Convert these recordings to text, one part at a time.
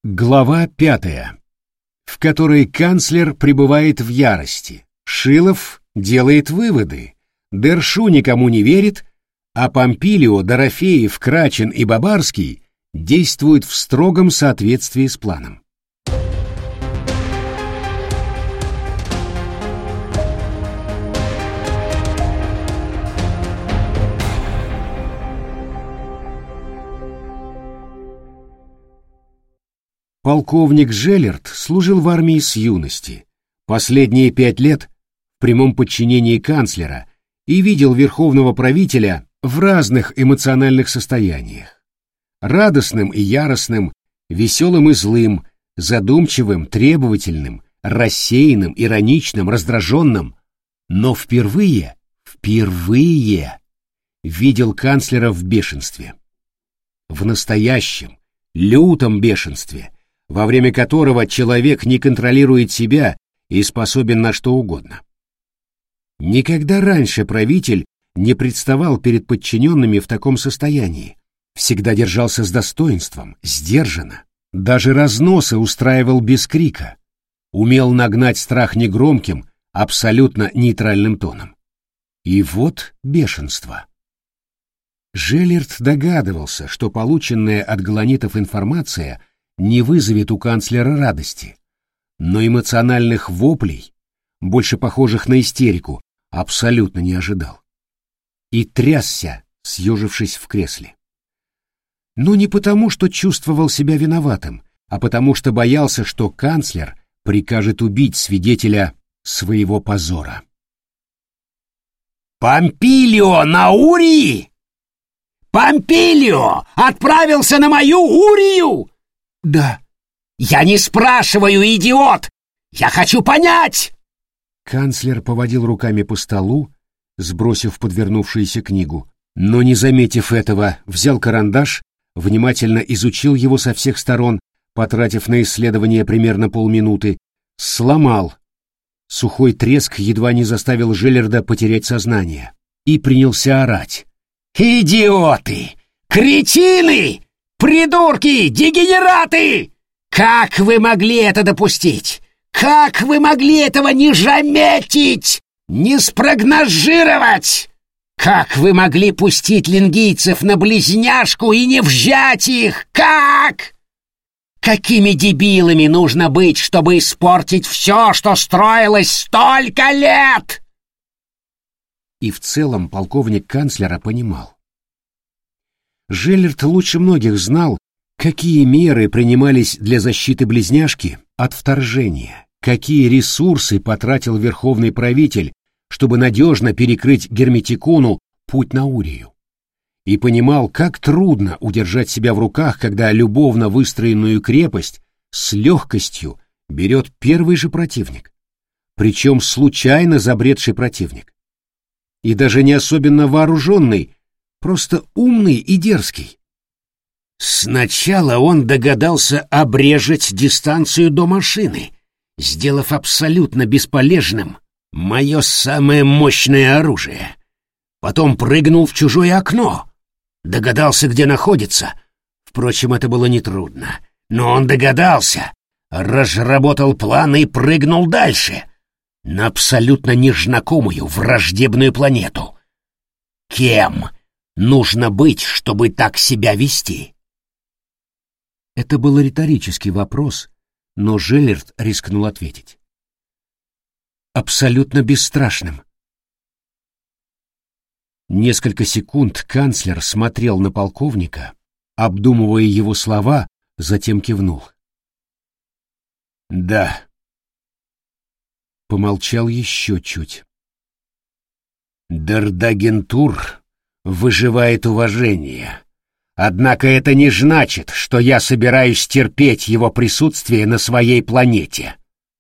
Глава 5, в которой канцлер пребывает в ярости, Шилов делает выводы, Дершу никому не верит, а Помпилио, Дорофеев, Крачен и Бабарский действуют в строгом соответствии с планом. Полковник Желлерд служил в армии с юности, последние 5 лет в прямом подчинении канцлера и видел верховного правителя в разных эмоциональных состояниях. Радостным и яростным, веселым и злым, задумчивым, требовательным, рассеянным, ироничным, раздраженным. Но впервые видел канцлера в бешенстве. В настоящем, лютом бешенстве, во время которого человек не контролирует себя и способен на что угодно. Никогда раньше правитель не представал перед подчиненными в таком состоянии, всегда держался с достоинством, сдержанно, даже разносы устраивал без крика, умел нагнать страх негромким, абсолютно нейтральным тоном. И вот бешенство. Желлерд догадывался, что полученная от галанитов информация не вызовет у канцлера радости, но эмоциональных воплей, больше похожих на истерику, абсолютно не ожидал. И трясся, съежившись в кресле. Но не потому, что чувствовал себя виноватым, а потому что боялся, что канцлер прикажет убить свидетеля своего позора. «Помпилио на Урии! Помпилио отправился на мою Урию!» «Да». «Я не спрашиваю, идиот! Я хочу понять!» Канцлер поводил руками по столу, сбросив подвернувшуюся книгу, но, не заметив этого, взял карандаш, внимательно изучил его со всех сторон, потратив на исследование примерно полминуты, сломал. Сухой треск едва не заставил Желлерда потерять сознание и принялся орать. «Идиоты! Кретины! Придурки! Дегенераты! Как вы могли это допустить? Как вы могли этого не заметить? Не спрогнозировать? Как вы могли пустить лингийцев на близняшку и не взять их? Как? Какими дебилами нужно быть, чтобы испортить все, что строилось столько лет?» И в целом полковник канцлера понимал. Желлерд лучше многих знал, какие меры принимались для защиты близняшки от вторжения, какие ресурсы потратил верховный правитель, чтобы надежно перекрыть Герметикону путь на Урию. И понимал, как трудно удержать себя в руках, когда любовно выстроенную крепость с легкостью берет первый же противник, причем случайно забредший противник. И даже не особенно вооруженный, просто умный и дерзкий. Сначала он догадался обрезать дистанцию до машины, сделав абсолютно бесполезным мое самое мощное оружие. Потом прыгнул в чужое окно. Догадался, где находится. Впрочем, это было нетрудно. Но он догадался, разработал план и прыгнул дальше, на абсолютно незнакомую враждебную планету. Кем нужно быть, чтобы так себя вести? Это был риторический вопрос, но Желлерд рискнул ответить. Абсолютно бесстрашным. Несколько секунд канцлер смотрел на полковника, обдумывая его слова, затем кивнул. «Да». Помолчал еще чуть. «Дардагентур выживает уважение. Однако это не значит, что я собираюсь терпеть его присутствие на своей планете».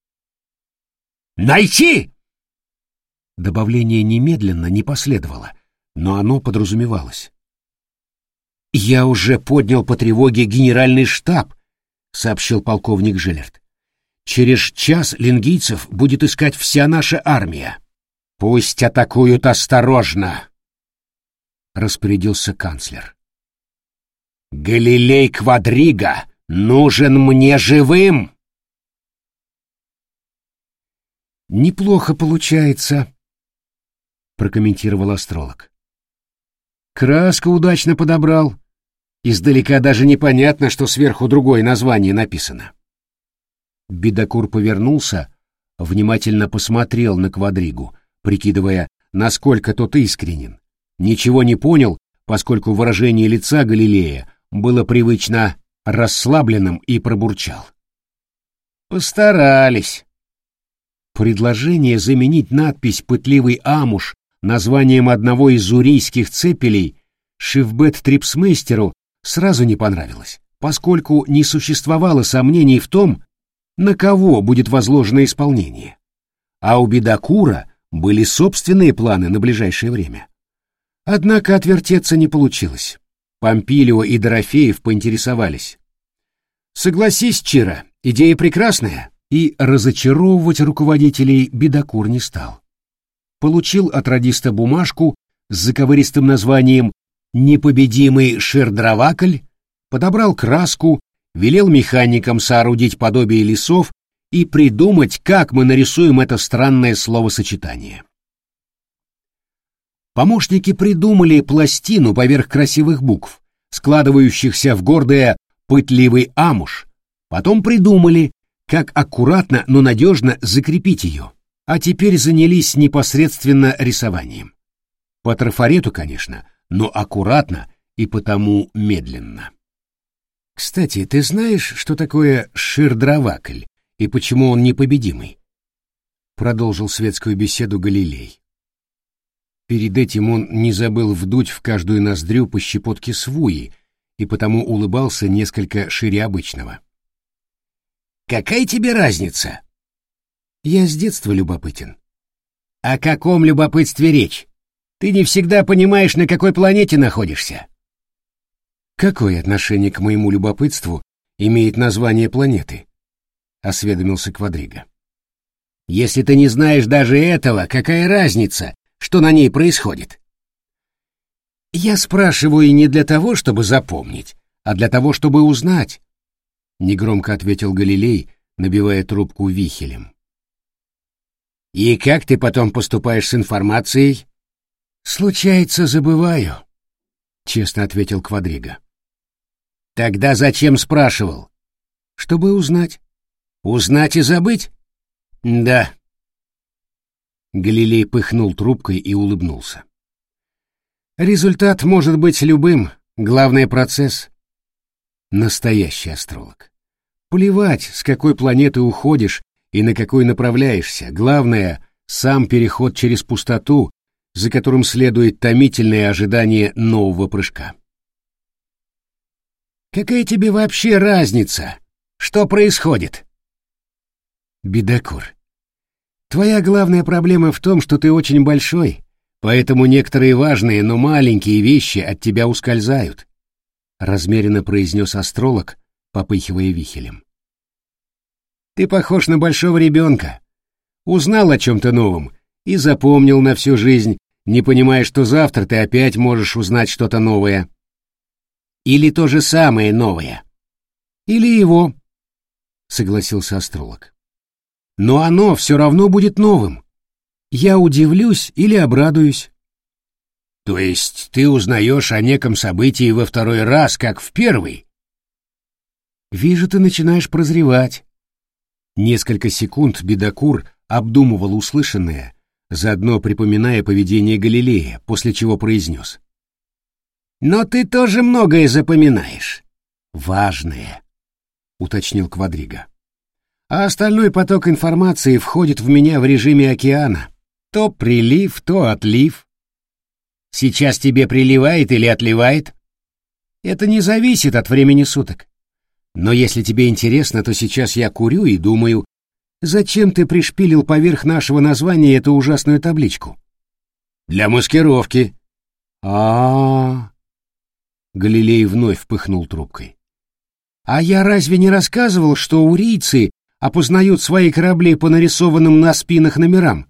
«Найти!» Добавление немедленно не последовало, но оно подразумевалось. «Я уже поднял по тревоге генеральный штаб», — сообщил полковник Желлерд. «Через час лингийцев будет искать вся наша армия». «Пусть атакуют осторожно», — распорядился канцлер. «Галилей Квадрига нужен мне живым. Неплохо получается, прокомментировал астролог. Краску удачно подобрал. Издалека даже непонятно, что сверху другое название написано. Бедокур повернулся, внимательно посмотрел на Квадригу, прикидывая, насколько тот искренен. Ничего не понял, поскольку выражение лица Галилея было привычно расслабленным, и пробурчал: Постарались. Предложение заменить надпись «Пытливый Амуш» названием одного из урийских цепелей Шифбет-Трипсмейстеру сразу не понравилось, поскольку не существовало сомнений в том, на кого будет возложено исполнение. А у Бедокура были собственные планы на ближайшее время. Однако отвертеться не получилось. Помпилио и Дорофеев поинтересовались: «Согласись, Чиро, идея прекрасная», и разочаровывать руководителей Бедокур не стал. Получил от радиста бумажку с заковыристым названием «Непобедимый Шердравакль», подобрал краску, велел механикам соорудить подобие лесов и придумать, как мы нарисуем это странное словосочетание. Помощники придумали пластину поверх красивых букв, складывающихся в гордое «Пытливый Амуш». Потом придумали, как аккуратно, но надежно закрепить ее, а теперь занялись непосредственно рисованием. По трафарету, конечно, но аккуратно и потому медленно. «Кстати, ты знаешь, что такое Ширдравакль и почему он непобедимый?» Продолжил светскую беседу Галилей. Перед этим он не забыл вдуть в каждую ноздрю по щепотке свуи и потому улыбался несколько шире обычного. Какая тебе разница? Я с детства любопытен. О каком любопытстве речь? Ты не всегда понимаешь, на какой планете находишься. Какое отношение к моему любопытству имеет название планеты? Осведомился Квадрига. Если ты не знаешь даже этого, какая разница, что на ней происходит? Я спрашиваю не для того, чтобы запомнить, а для того, чтобы узнать. Негромко ответил Галилей, набивая трубку вихелем. И как ты потом поступаешь с информацией? Случается, забываю, честно ответил Квадрига. Тогда зачем спрашивал? Чтобы узнать. Узнать и забыть? Да. Галилей пыхнул трубкой и улыбнулся. Результат может быть любым, главное — процесс. Настоящий астролог. Плевать, с какой планеты уходишь и на какой направляешься, главное — сам переход через пустоту, за которым следует томительное ожидание нового прыжка. Какая тебе вообще разница? Что происходит? Бедокур, твоя главная проблема в том, что ты очень большой, поэтому некоторые важные, но маленькие вещи от тебя ускользают, размеренно произнес астролог, попыхивая вихелем. Ты похож на большого ребенка. Узнал о чем-то новом и запомнил на всю жизнь, не понимая, что завтра ты опять можешь узнать что-то новое. Или то же самое новое. Или его, согласился астролог. Но оно все равно будет новым. Я удивлюсь или обрадуюсь. То есть ты узнаешь о неком событии во второй раз, как в первый? Вижу, ты начинаешь прозревать. Несколько секунд Бедокур обдумывал услышанное, заодно припоминая поведение Галилея, после чего произнес. «Но ты тоже многое запоминаешь. Важное», — уточнил Квадрига. «А остальной поток информации входит в меня в режиме океана. То прилив, то отлив. Сейчас тебе приливает или отливает? Это не зависит от времени суток. Но если тебе интересно, то сейчас я курю и думаю, зачем ты пришпилил поверх нашего названия эту ужасную табличку? Для маскировки. А-а-а. Галилей вновь пыхнул трубкой. А я разве не рассказывал, что урийцы опознают свои корабли по нарисованным на спинах номерам?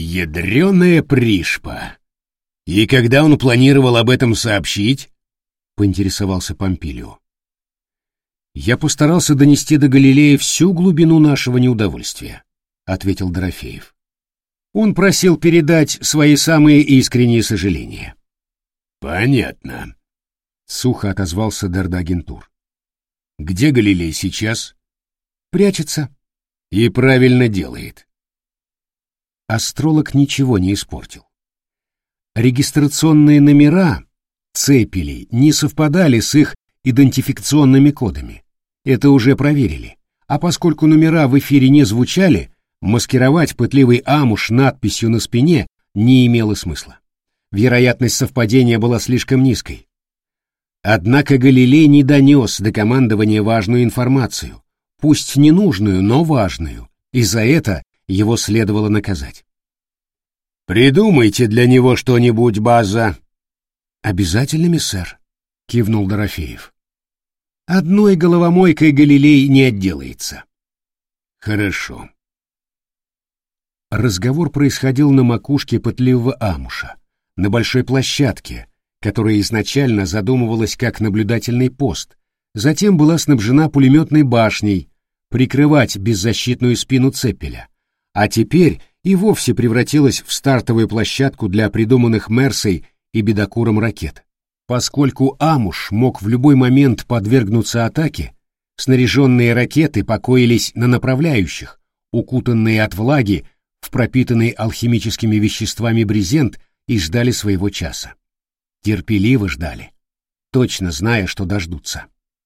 Ядрёная пришпа. И когда он планировал об этом сообщить? поинтересовался Помпилио. «Я постарался донести до Галилея всю глубину нашего неудовольствия», — ответил Дорофеев. Он просил передать свои самые искренние сожаления. «Понятно», — сухо отозвался Дердагентур. «Где Галилей сейчас?» «Прячется». «И правильно делает». Астролог ничего не испортил. Регистрационные номера цепелей не совпадали с их идентификационными кодами. Это уже проверили. А поскольку номера в эфире не звучали, маскировать пытливый амуш надписью на спине не имело смысла. Вероятность совпадения была слишком низкой. Однако Галилей не донес до командования важную информацию, пусть ненужную, но важную, и за это его следовало наказать. «Придумайте для него что-нибудь, База». «Обязательно, миссэр», — кивнул Дорофеев. «Одной головомойкой Галилей не отделается». «Хорошо». Разговор происходил на макушке пытливого амуша, на большой площадке, которая изначально задумывалась как наблюдательный пост, затем была снабжена пулеметной башней, прикрывать беззащитную спину цепеля, а теперь и вовсе превратилась в стартовую площадку для придуманных Мерсой и Бедокуром ракет. Поскольку амуш мог в любой момент подвергнуться атаке, снаряженные ракеты покоились на направляющих, укутанные от влаги в пропитанный алхимическими веществами брезент, и ждали своего часа. Терпеливо ждали, точно зная, что дождутся.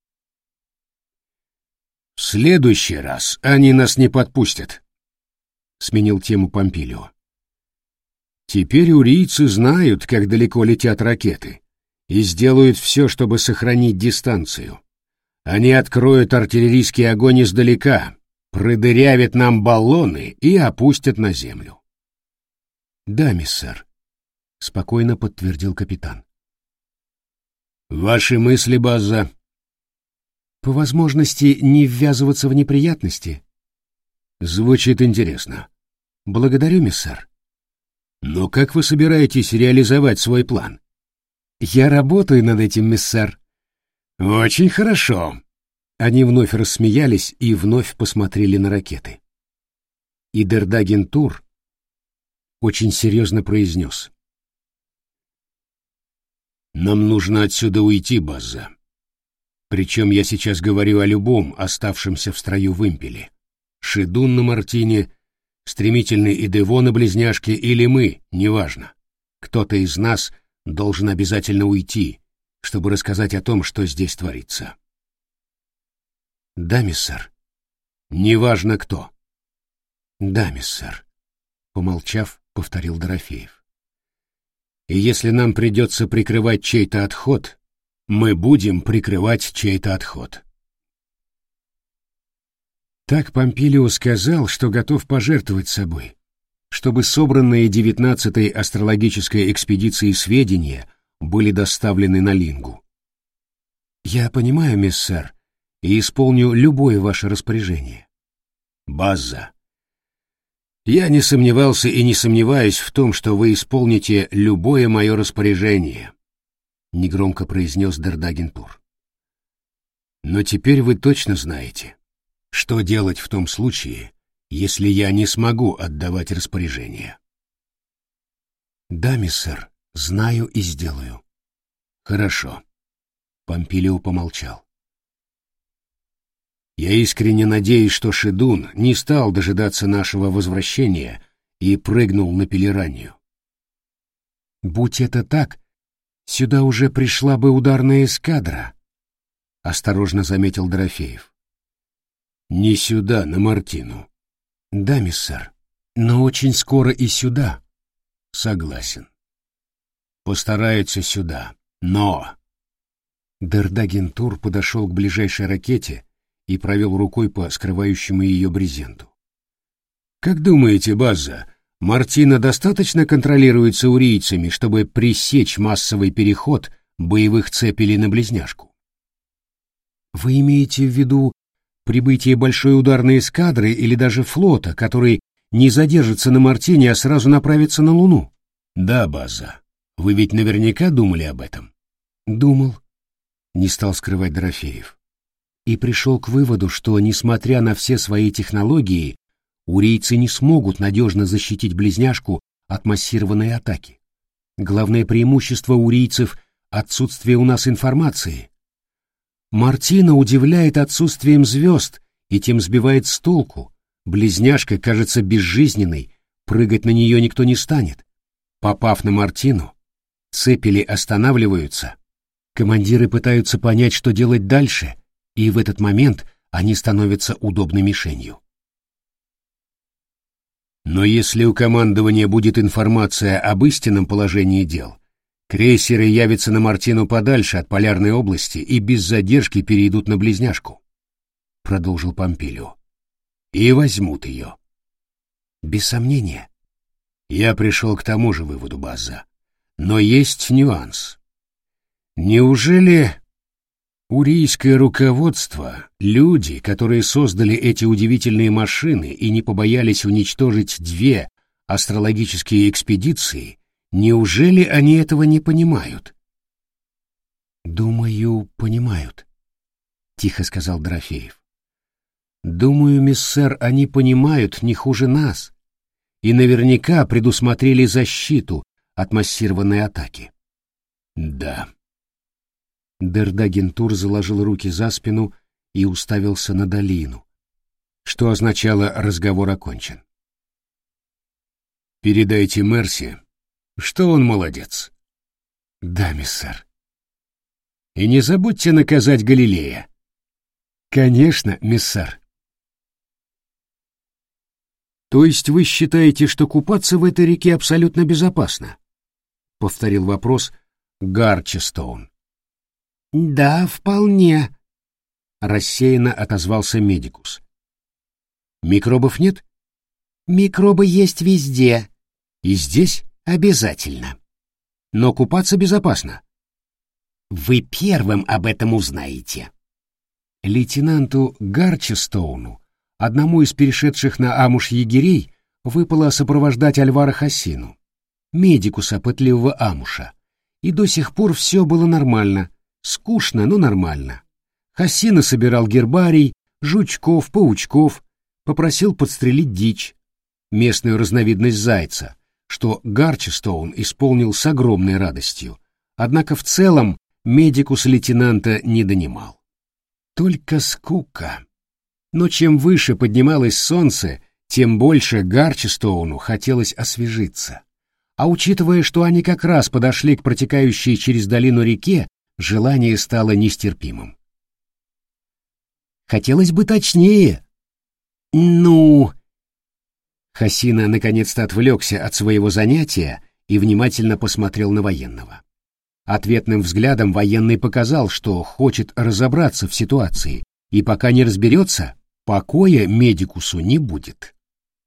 «В следующий раз они нас не подпустят», — сменил тему Помпилио. «Теперь урийцы знают, как далеко летят ракеты, и сделают все, чтобы сохранить дистанцию. Они откроют артиллерийский огонь издалека, продырявят нам баллоны и опустят на землю». «Да, миссэр», — спокойно подтвердил капитан. «Ваши мысли, База?» «По возможности не ввязываться в неприятности». «Звучит интересно». «Благодарю, миссэр». «Но как вы собираетесь реализовать свой план?» «Я работаю над этим, миссэр». «Очень хорошо». Они вновь рассмеялись и вновь посмотрели на ракеты. И Дердагентур очень серьезно произнес: «Нам нужно отсюда уйти, База. Причем я сейчас говорю о любом оставшемся в строю вымпеле. Шидун на Мартине, стремительный Идево на Близняшке или мы, неважно. Кто-то из нас должен обязательно уйти, чтобы рассказать о том, что здесь творится». «Да, миссэр». «Неважно кто». «Да, миссэр», — помолчав, повторил Дорофеев. «И если нам придется прикрывать чей-то отход, мы будем прикрывать чей-то отход». Так Помпилио сказал, что готов пожертвовать собой, чтобы собранные 19-й астрологической экспедицией сведения были доставлены на Лингу. «Я понимаю, миссэр, и исполню любое ваше распоряжение». «База, я не сомневался и не сомневаюсь в том, что вы исполните любое мое распоряжение», — негромко произнес Дердагентур. «Но теперь вы точно знаете, что делать в том случае, если я не смогу отдавать распоряжения». «Да, миссэр, знаю и сделаю». «Хорошо», — Помпилио помолчал. «Я искренне надеюсь, что Шидун не стал дожидаться нашего возвращения и прыгнул на Пелеранию». «Будь это так, сюда уже пришла бы ударная эскадра», — осторожно заметил Дорофеев. «Не сюда, на Мартину». «Да, миссэр, но очень скоро и сюда». «Согласен. Постараются сюда, но...» Дердагентур подошел к ближайшей ракете и провел рукой по скрывающему ее брезенту. «Как думаете, База, Мартина достаточно контролируется урийцами, чтобы пресечь массовый переход боевых цепелей на Близняшку?» «Вы имеете в виду прибытие большой ударной эскадры или даже флота, который не задержится на Мартине, а сразу направится на Луну?» «Да, База. Вы ведь наверняка думали об этом?» «Думал. не стал скрывать Дорофеев. И пришел к выводу, что, несмотря на все свои технологии, урийцы не смогут надежно защитить близняшку от массированной атаки. Главное преимущество урийцев — отсутствие у нас информации. Мартина удивляет отсутствием звезд и тем сбивает с толку. Близняшка кажется безжизненной, прыгать на нее никто не станет. Попав на Мартину, цепели останавливаются. Командиры пытаются понять, что делать дальше, и в этот момент они становятся удобной мишенью. Но если у командования будет информация об истинном положении дел, крейсеры явятся на Мартину подальше от полярной области и без задержки перейдут на близняшку, — продолжил Помпилио, — и возьмут ее. Без сомнения. Я пришел к тому же выводу, База. Но есть нюанс. Неужели урийское руководство, люди, которые создали эти удивительные машины и не побоялись уничтожить 2 астрологические экспедиции, неужели они этого не понимают? «Думаю, понимают», — тихо сказал Дорофеев. «Думаю, миссэр, они понимают не хуже нас и наверняка предусмотрели защиту от массированной атаки». «Да». Дердагентур заложил руки за спину и уставился на долину, что означало «разговор окончен». «Передайте Мерси, что он молодец». «Да, миссэр». «И не забудьте наказать Галилея». «Конечно, миссэр». «То есть вы считаете, что купаться в этой реке абсолютно безопасно?» — повторил вопрос Гарчестоун. «Да, вполне», — рассеянно отозвался медикус. «Микробов нет?» «Микробы есть везде. И здесь обязательно. Но купаться безопасно». «Вы первым об этом узнаете». Лейтенанту Гарчестоуну, одному из перешедших на Амуш егерей, выпало сопровождать Альвара Хассину, медикуса пытливого Амуша, и до сих пор все было нормально. Скучно, но нормально. Хассина собирал гербарий, жучков, паучков, попросил подстрелить дичь, местную разновидность зайца, что Гарчестоун исполнил с огромной радостью, однако в целом медикус лейтенанта не донимал. Только скука. Но чем выше поднималось солнце, тем больше Гарчестоуну хотелось освежиться. А учитывая, что они как раз подошли к протекающей через долину реке, желание стало нестерпимым. «Хотелось бы точнее». «Ну...» Хассина наконец-то отвлекся от своего занятия и внимательно посмотрел на военного. Ответным взглядом военный показал, что хочет разобраться в ситуации, и пока не разберется, покоя медикусу не будет.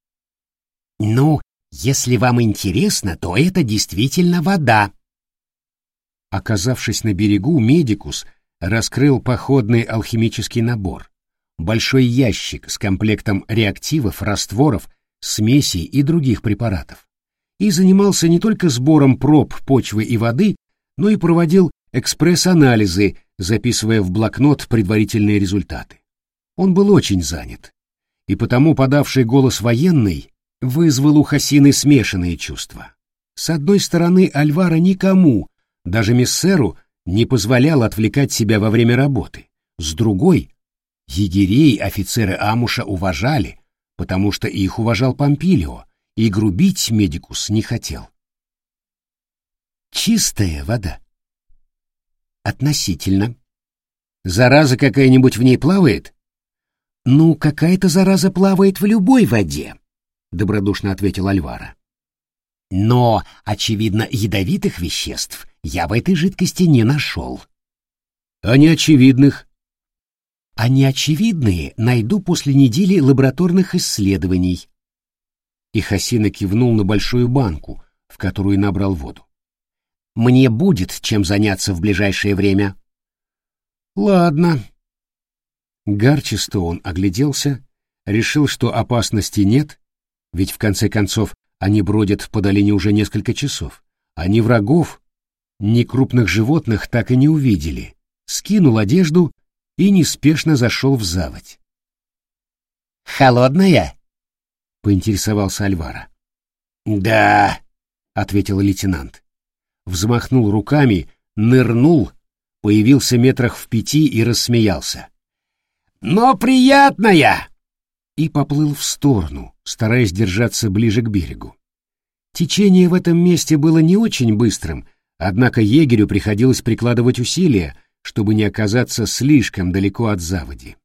«Ну, если вам интересно, то это действительно вода». Оказавшись на берегу, медикус раскрыл походный алхимический набор, большой ящик с комплектом реактивов, растворов, смесей и других препаратов, и занимался не только сбором проб почвы и воды, но и проводил экспресс-анализы, записывая в блокнот предварительные результаты. Он был очень занят, и потому подавший голос военный вызвал у Хассины смешанные чувства. С одной стороны, Альвара никому, даже миссеру, не позволял отвлекать себя во время работы. С другой, егерей офицеры Амуша уважали, потому что их уважал Помпилио, и грубить медикус не хотел. Чистая вода. Относительно. Зараза какая-нибудь в ней плавает? Ну, какая-то зараза плавает в любой воде, добродушно ответил Альвара. Но, очевидно, ядовитых веществ я в этой жидкости не нашел. А неочевидных? А неочевидные найду после недели лабораторных исследований. И Хассина кивнул на большую банку, в которую набрал воду. Мне будет чем заняться в ближайшее время. Ладно. Гарчестоун огляделся, решил, что опасности нет, ведь в конце концов они бродят по долине уже несколько часов, а ни врагов, ни крупных животных так и не увидели. скинул одежду и неспешно зашел в заводь. «Холодная?» — поинтересовался Альвара. «Да», — ответил лейтенант. Взмахнул руками, нырнул, появился метрах в 5 и рассмеялся. «Но приятная!» И поплыл в сторону, стараясь держаться ближе к берегу. Течение в этом месте было не очень быстрым, однако егерю приходилось прикладывать усилия, чтобы не оказаться слишком далеко от заводи.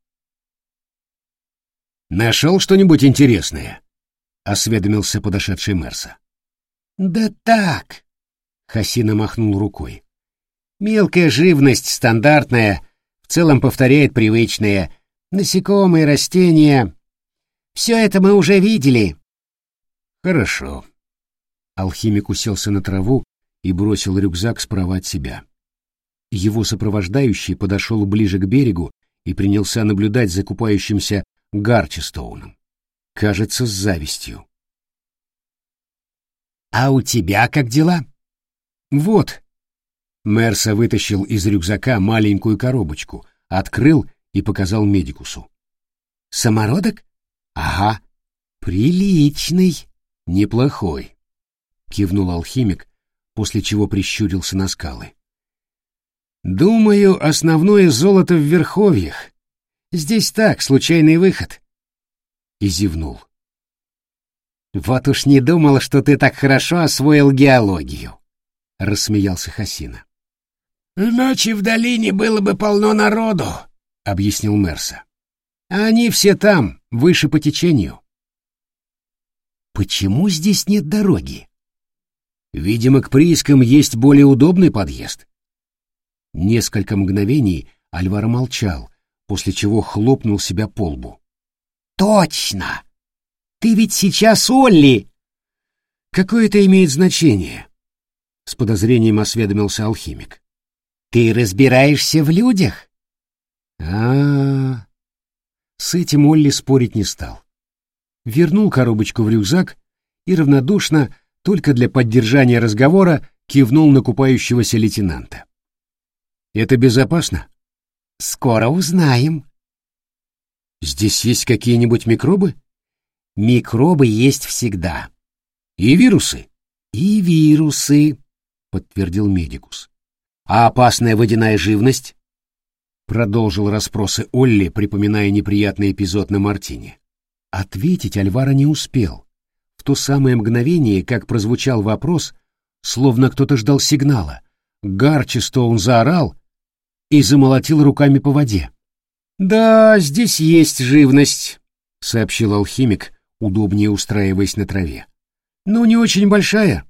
«Нашел что-нибудь интересное?» — осведомился подошедший Мерса. «Да так», — Хасина махнул рукой. «Мелкая живность, стандартная, в целом повторяет привычные. Насекомые, растения. Все это мы уже видели». «Хорошо». Алхимик уселся на траву и бросил рюкзак справа от себя. Его сопровождающий подошел ближе к берегу и принялся наблюдать за купающимся Гарчистоуном. Кажется, с завистью. «А у тебя как дела?» «Вот». Мерса вытащил из рюкзака маленькую коробочку, открыл и показал медикусу. «Самородок?» «Ага». «Приличный». «Неплохой», — кивнул алхимик, после чего прищурился на скалы. «Думаю, основное золото в верховьях. Здесь так, случайный выход». И зевнул. «Вот уж не думал, что ты так хорошо освоил геологию», — рассмеялся Хасина. «Иначе в долине было бы полно народу», — объяснил Мерса. «А они все там, выше по течению». «Почему здесь нет дороги?» «Видимо, к приискам есть более удобный подъезд». Несколько мгновений Альваро молчал, после чего хлопнул себя по лбу. «Точно! Ты ведь сейчас Олли!» «Какое это имеет значение?» — с подозрением осведомился алхимик. «Ты разбираешься в людях?» А-а-а. С этим Олли спорить не стал. Вернул коробочку в рюкзак и равнодушно, только для поддержания разговора, кивнул на купающегося лейтенанта. «Это безопасно?» «Скоро узнаем». «Здесь есть какие-нибудь микробы?» «Микробы есть всегда». «И вирусы?» «И вирусы», — подтвердил медикус. «А опасная водяная живность?» Продолжил расспросы Олли, припоминая неприятный эпизод на Мартине. Ответить Альваро не успел. В то самое мгновение, как прозвучал вопрос, словно кто-то ждал сигнала, Гарчистоун заорал и замолотил руками по воде. «Да, здесь есть живность», — сообщил алхимик, удобнее устраиваясь на траве. «Но не очень большая».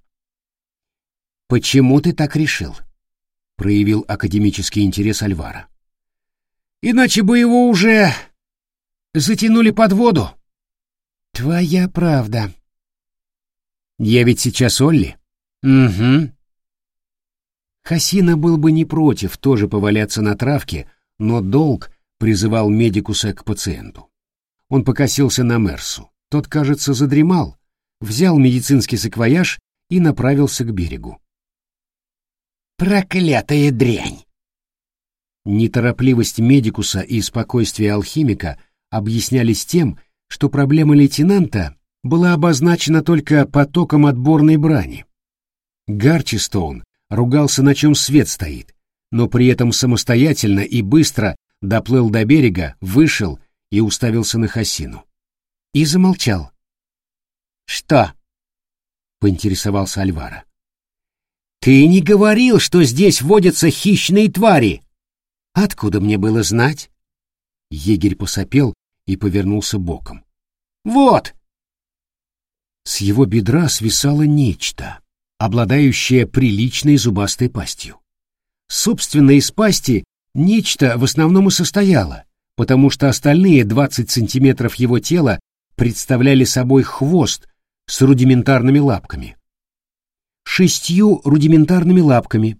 «Почему ты так решил?» — проявил академический интерес Альваро. «Иначе бы его уже затянули под воду». «Твоя правда». «Я ведь сейчас Олли?» «Угу». Хасина был бы не против тоже поваляться на травке, но долг призывал медикуса к пациенту. Он покосился на Мерсу. Тот, кажется, задремал, взял медицинский саквояж и направился к берегу. «Проклятая дрянь!» Неторопливость медикуса и спокойствие алхимика объяснялись тем, что проблема лейтенанта была обозначена только потоком отборной брани. Гарчистоун ругался, на чем свет стоит, но при этом самостоятельно и быстро доплыл до берега, вышел и уставился на Хасину. И замолчал. «Что?» — поинтересовался Альваро. «Ты не говорил, что здесь водятся хищные твари!» «Откуда мне было знать?» Егерь посопел и повернулся боком. «Вот!» С его бедра свисало нечто, обладающее приличной зубастой пастью. Собственно, из пасти нечто в основном и состояло, потому что остальные 20 сантиметров его тела представляли собой хвост с рудиментарными лапками. 6 рудиментарными лапками.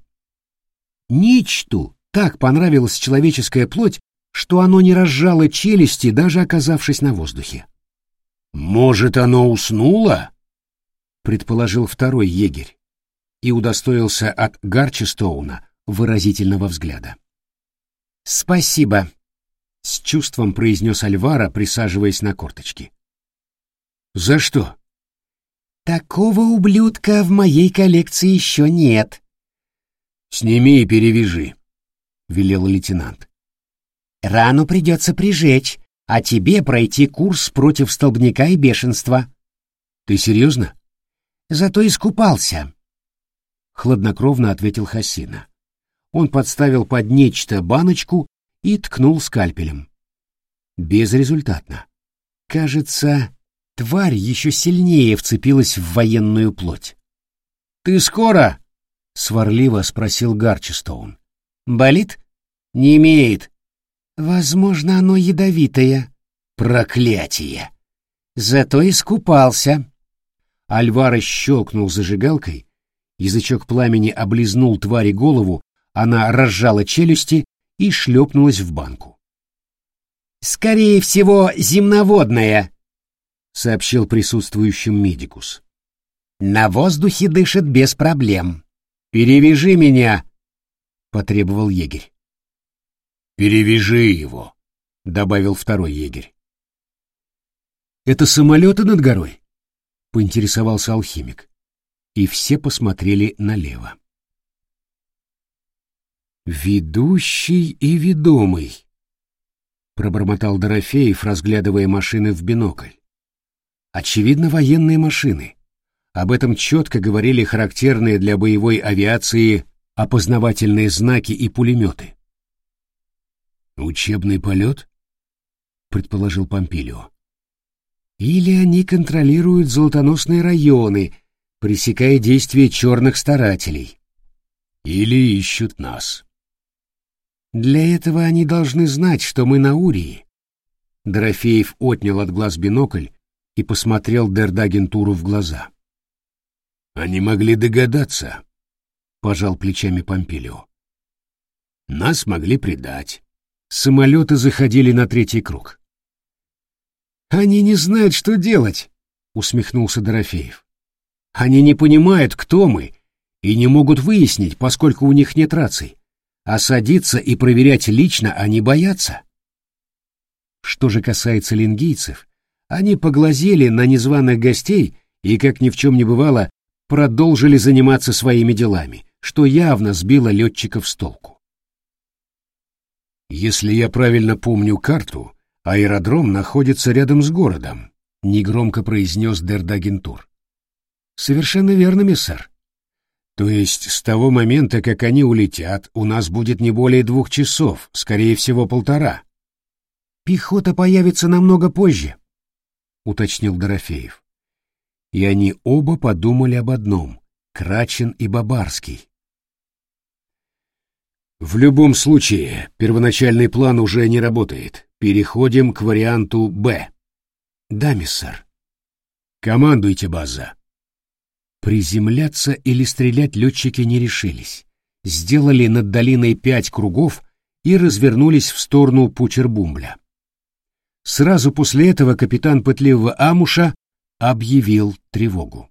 Нечту так понравилась человеческая плоть, что оно не разжало челюсти, даже оказавшись на воздухе. «Может, оно уснуло?» — предположил второй егерь и удостоился от Гарчистоуна выразительного взгляда. «Спасибо», — с чувством произнес Альваро, присаживаясь на корточки. «За что?» «Такого ублюдка в моей коллекции еще нет». «Сними и перевяжи», — велел лейтенант. «Рану придется прижечь, а тебе пройти курс против столбняка и бешенства». «Ты серьезно?» «Зато искупался», — хладнокровно ответил Хасина. Он подставил под нечто баночку и ткнул скальпелем. Безрезультатно. Кажется, тварь еще сильнее вцепилась в военную плоть. «Ты скоро?» — сварливо спросил Гарчистоун. «Болит?» «Не имеет». «Возможно, оно ядовитое». «Проклятие!» «Зато искупался». Альваро щелкнул зажигалкой, язычок пламени облизнул твари голову, она разжала челюсти и шлепнулась в банку. «Скорее всего, земноводная», — сообщил присутствующим медикус. «На воздухе дышит без проблем». «Перевяжи меня», — потребовал егерь. «Перевяжи его», — добавил второй егерь. «Это самолеты над горой?» — поинтересовался алхимик. И все посмотрели налево. «Ведущий и ведомый», — пробормотал Дорофеев, разглядывая машины в бинокль. «Очевидно, военные машины. Об этом четко говорили характерные для боевой авиации опознавательные знаки и пулеметы». «Учебный полет?» — предположил Помпилио. «Или они контролируют золотоносные районы, пресекая действия черных старателей. Или ищут нас». «Для этого они должны знать, что мы на Урии». Дорофеев отнял от глаз бинокль и посмотрел Дердагентуру в глаза. «Они могли догадаться», — пожал плечами Помпилио. «Нас могли предать». Самолеты заходили на третий круг. «Они не знают, что делать», — усмехнулся Дорофеев. «Они не понимают, кто мы, и не могут выяснить, поскольку у них нет раций. А садиться и проверять лично они боятся». Что же касается лингийцев, они поглазели на незваных гостей и, как ни в чем не бывало, продолжили заниматься своими делами, что явно сбило летчиков с толку. «Если я правильно помню карту, аэродром находится рядом с городом», — негромко произнес Дердагентур. «Совершенно верно, миссар. То есть с того момента, как они улетят, у нас будет не более 2 часов, скорее всего 1,5. Пехота появится намного позже», — уточнил Дорофеев. И они оба подумали об одном — Крачин и Бабарский. «В любом случае, первоначальный план уже не работает. Переходим к варианту «Б». «Да, миссар». «Командуйте, база». Приземляться или стрелять летчики не решились. Сделали над долиной 5 кругов и развернулись в сторону Пучербумбля. Сразу после этого капитан пытливого Амуша объявил тревогу.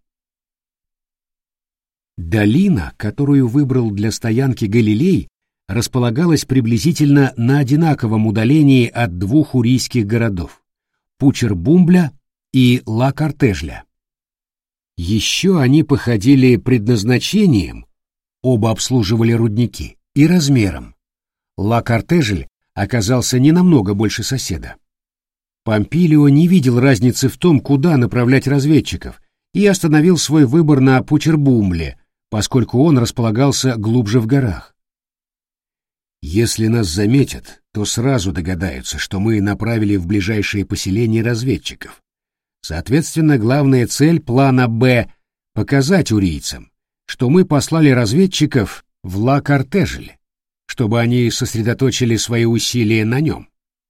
Долина, которую выбрал для стоянки Галилей, располагалась приблизительно на одинаковом удалении от 2 урийских городов — Пучербумбля и Ла-Кортежля. Еще они походили предназначением, оба обслуживали рудники, и размером. Ла-Кортежль оказался не намного больше соседа. Помпилио не видел разницы в том, куда направлять разведчиков, и остановил свой выбор на Пучербумбле, поскольку он располагался глубже в горах. «Если нас заметят, то сразу догадаются, что мы направили в ближайшие поселения разведчиков. Соответственно, главная цель плана «Б» — показать урийцам, что мы послали разведчиков в Ла-Кортежль, чтобы они сосредоточили свои усилия на нем.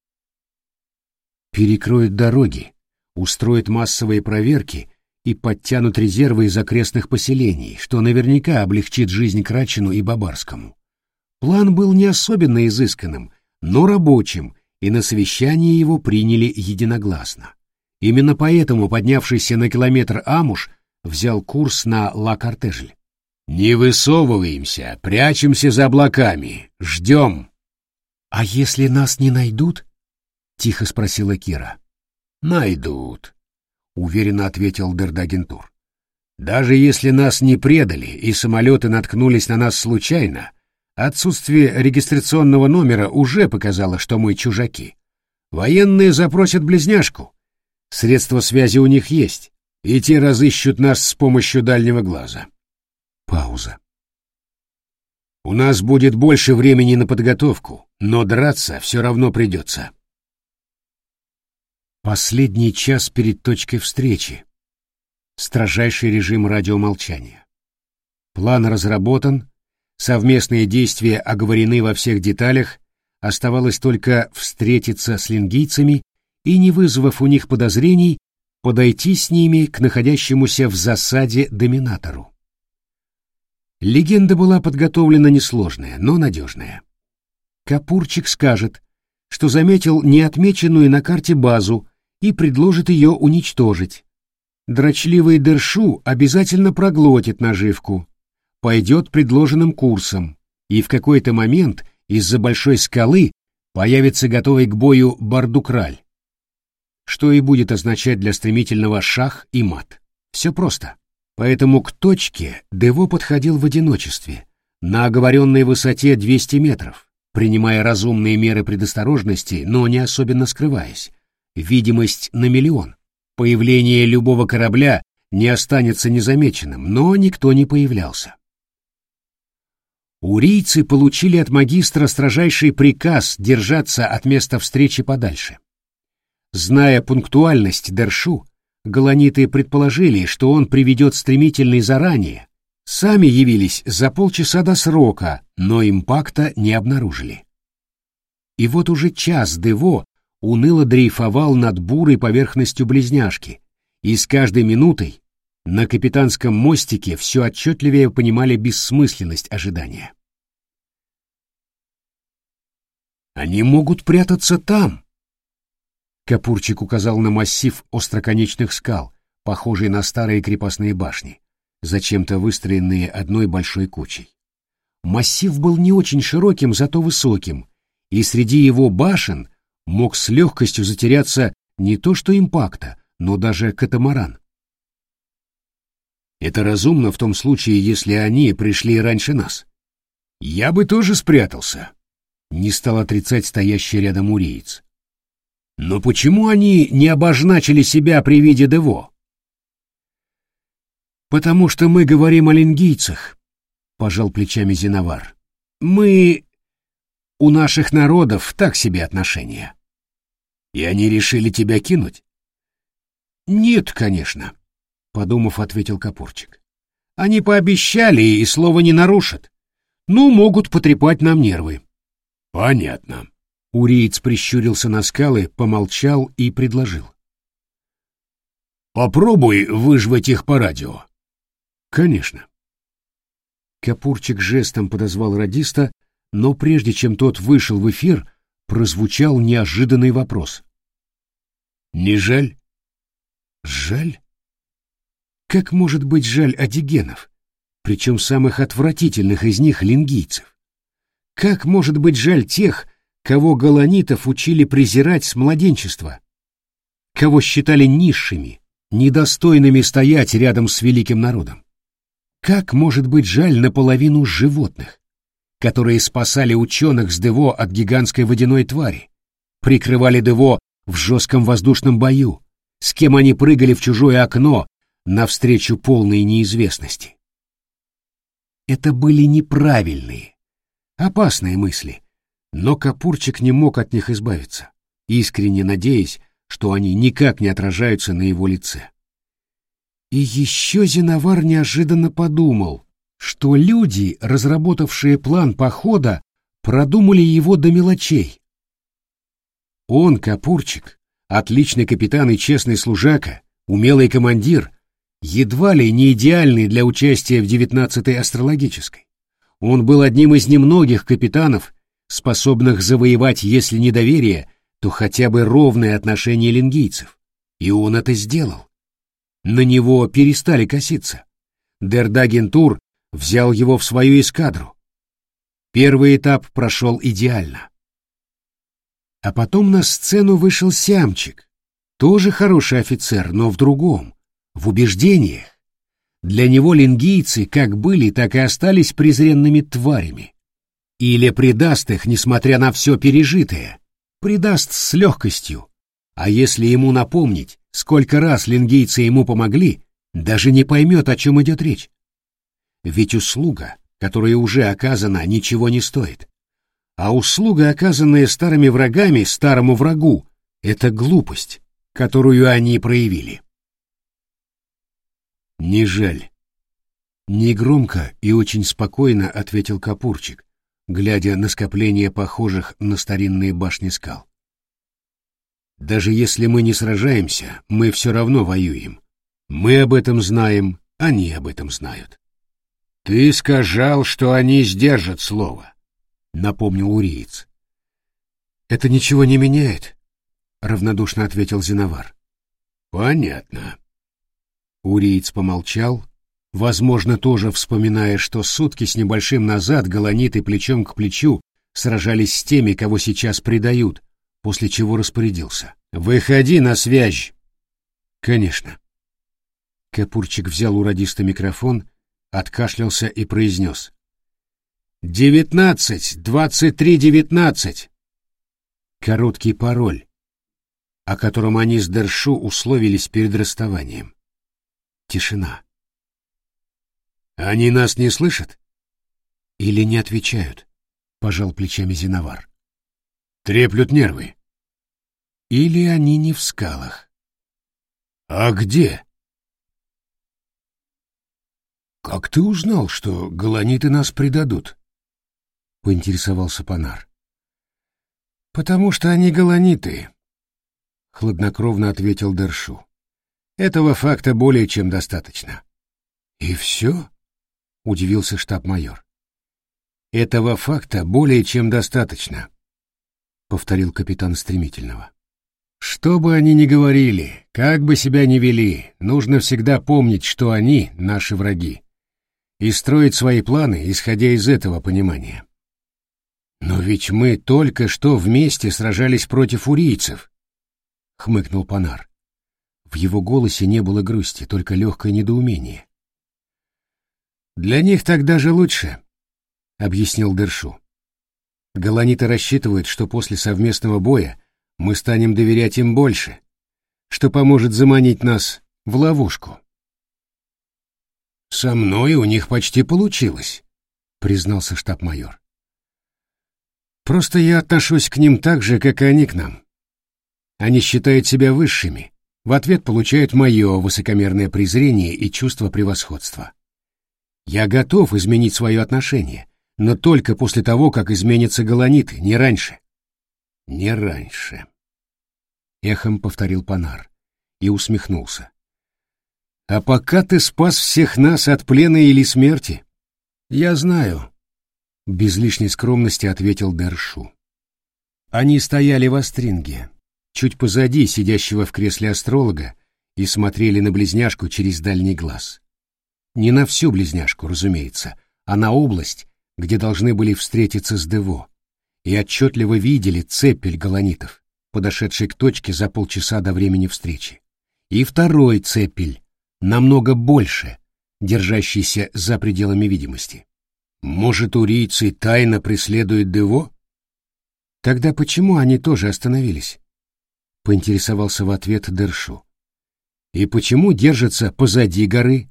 Перекроют дороги, устроят массовые проверки и подтянут резервы из окрестных поселений, что наверняка облегчит жизнь Крачину и Бабарскому. План был не особенно изысканным, но рабочим, и на совещании его приняли единогласно. Именно поэтому поднявшийся на километр Амуш взял курс на Ла-Кортежль. «Не высовываемся, прячемся за облаками, ждем», «А если нас не найдут?» — тихо спросила Кира. «Найдут», — уверенно ответил Дердагентур. «Даже если нас не предали и самолеты наткнулись на нас случайно, отсутствие регистрационного номера уже показало, что мы чужаки. Военные запросят близняшку. Средства связи у них есть, и те разыщут нас с помощью дальнего глаза». Пауза. «У нас будет больше времени на подготовку, но драться все равно придется». Последний час перед точкой встречи. Строжайший режим радиомолчания. План разработан, совместные действия оговорены во всех деталях, оставалось только встретиться с лингийцами и, не вызвав у них подозрений, подойти с ними к находящемуся в засаде доминатору. Легенда была подготовлена несложная, но надежная. Капурчик скажет, что заметил неотмеченную на карте базу и предложит ее уничтожить. Дрочливый Дершу обязательно проглотит наживку, пойдет предложенным курсом, и в какой-то момент из-за большой скалы появится готовый к бою Бардукраль, что и будет означать для стремительного шах и мат. Все просто. Поэтому к точке Дево подходил в одиночестве, на оговоренной высоте 200 метров, принимая разумные меры предосторожности, но не особенно скрываясь. Видимость на 1 миллион. Появление любого корабля не останется незамеченным, но никто не появлялся. Урийцы получили от магистра строжайший приказ держаться от места встречи подальше. Зная пунктуальность Дершу, галаниты предположили, что он приведет стремительный заранее, сами явились за полчаса до срока, но импакта не обнаружили. И вот уже час Дево уныло дрейфовал над бурой поверхностью близняшки, и с каждой минутой на капитанском мостике все отчетливее понимали бессмысленность ожидания. «Они могут прятаться там!» Капурчик указал на массив остроконечных скал, похожий на старые крепостные башни, зачем-то выстроенные одной большой кучей. Массив был не очень широким, зато высоким, и среди его башен мог с легкостью затеряться не то что импакта, но даже катамаран. Это разумно в том случае, если они пришли раньше нас. Я бы тоже спрятался, не стал отрицать стоящий рядом уриец. Но почему они не обозначили себя при виде Дево? Потому что мы говорим о лингийцах, пожал плечами Зиновар. У наших народов так себе отношения. И они решили тебя кинуть? Нет, конечно, подумав, ответил Капурчик. Они пообещали и слова не нарушат. Ну, могут потрепать нам нервы. Понятно. Уриец прищурился на скалы, помолчал и предложил. Попробуй вызвать их по радио. Конечно. Капурчик жестом подозвал радиста, но прежде чем тот вышел в эфир, прозвучал неожиданный вопрос. «Не жаль?» «Жаль? Как может быть жаль адигенов, причем самых отвратительных из них лингийцев? Как может быть жаль тех, кого галанитов учили презирать с младенчества, кого считали низшими, недостойными стоять рядом с великим народом? Как может быть жаль наполовину животных, которые спасали ученых с Дево от гигантской водяной твари, прикрывали Дево в жестком воздушном бою, с кем они прыгали в чужое окно навстречу полной неизвестности? Это были неправильные, опасные мысли, но Капурчик не мог от них избавиться, искренне надеясь, что они никак не отражаются на его лице. И еще Зиновар неожиданно подумал, что люди, разработавшие план похода, продумали его до мелочей. Он, Капурчик, отличный капитан и честный служака, умелый командир, едва ли не идеальный для участия в 19-й астрологической. Он был одним из немногих капитанов, способных завоевать, если не доверие, то хотя бы ровное отношение лингийцев. И он это сделал. На него перестали коситься. Дердагентур взял его в свою эскадру. Первый этап прошел идеально. А потом на сцену вышел Сямчик, тоже хороший офицер, но в другом, в убеждениях. Для него лингийцы как были, так и остались презренными тварями. Или предаст их, несмотря на все пережитое, предаст с легкостью. А если ему напомнить, сколько раз лингийцы ему помогли, даже не поймет, о чем идет речь. Ведь услуга, которая уже оказана, ничего не стоит. А услуга, оказанная старыми врагами старому врагу, — это глупость, которую они проявили. «Не жаль», — негромко и очень спокойно ответил Капурчик, глядя на скопление похожих на старинные башни скал. «Даже если мы не сражаемся, мы все равно воюем. Мы об этом знаем, они об этом знают». «Ты сказал, что они сдержат слово», — напомнил уриец. «Это ничего не меняет», — равнодушно ответил Зиновар. «Понятно». Уриец помолчал, возможно, тоже вспоминая, что сутки с небольшим назад галаниты плечом к плечу сражались с теми, кого сейчас предают, после чего распорядился. «Выходи на связь!» «Конечно». Капурчик взял у радиста микрофон, откашлялся и произнес. 19-23-19. Короткий пароль, о котором они с Дершу условились перед расставанием. Тишина. «Они нас не слышат?» «Или не отвечают?» — пожал плечами Зиновар. «Треплют нервы». «Или они не в скалах?» «А где?» «Как ты узнал, что галаниты нас предадут?» — поинтересовался Панар. «Потому что они галаниты», — хладнокровно ответил Дершу. «Этого факта более чем достаточно». «И все?» — удивился штаб-майор. «Этого факта более чем достаточно», — повторил капитан Стремительного. «Что бы они ни говорили, как бы себя ни вели, нужно всегда помнить, что они — наши враги, и строить свои планы, исходя из этого понимания». «Но ведь мы только что вместе сражались против урийцев», — хмыкнул Панар. В его голосе не было грусти, только легкое недоумение. «Для них так даже лучше», — объяснил Дершу. «Галаниты рассчитывают, что после совместного боя мы станем доверять им больше, что поможет заманить нас в ловушку». «Со мной у них почти получилось», — признался штаб-майор. «Просто я отношусь к ним так же, как и они к нам. Они считают себя высшими, в ответ получают мое высокомерное презрение и чувство превосходства. Я готов изменить свое отношение, но только после того, как изменятся галаниты, не раньше». «Не раньше», — эхом повторил Панар и усмехнулся. «А пока ты спас всех нас от плена или смерти?» «Я знаю», — без лишней скромности ответил Дершу. Они стояли в Астринге, чуть позади сидящего в кресле астролога, и смотрели на близняшку через дальний глаз. Не на всю близняшку, разумеется, а на область, где должны были встретиться с Дево, и отчетливо видели цепель галанитов, подошедший к точке за полчаса до времени встречи, и второй цепель, намного больше, держащийся за пределами видимости. «Может, урийцы тайно преследуют Дево?» «Тогда почему они тоже остановились?» — поинтересовался в ответ Дершу. «И почему держатся позади горы?»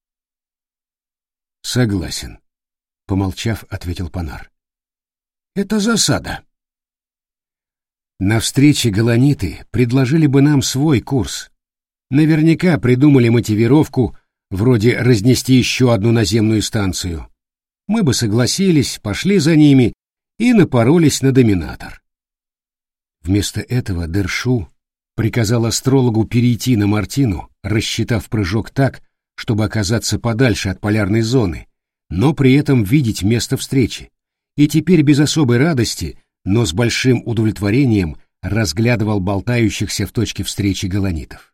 «Согласен», — помолчав, ответил Панар. «Это засада». «На встрече галаниты предложили бы нам свой курс. Наверняка придумали мотивировку, вроде разнести еще одну наземную станцию. Мы бы согласились, пошли за ними и напоролись на доминатор». Вместо этого Дершу приказал астрологу перейти на Мартину, рассчитав прыжок так, чтобы оказаться подальше от полярной зоны, но при этом видеть место встречи, и теперь без особой радости, но с большим удовлетворением разглядывал болтающихся в точке встречи галанитов.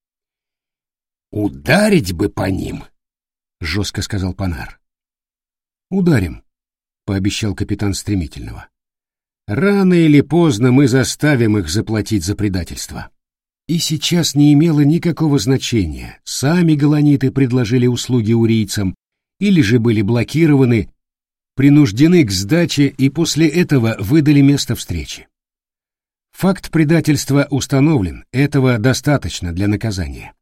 «Ударить бы по ним!» — жестко сказал Панар. «Ударим», — пообещал капитан Стремительного. Рано или поздно мы заставим их заплатить за предательство. И сейчас не имело никакого значения, сами голониты предложили услуги урийцам или же были блокированы, принуждены к сдаче и после этого выдали место встречи. Факт предательства установлен, этого достаточно для наказания.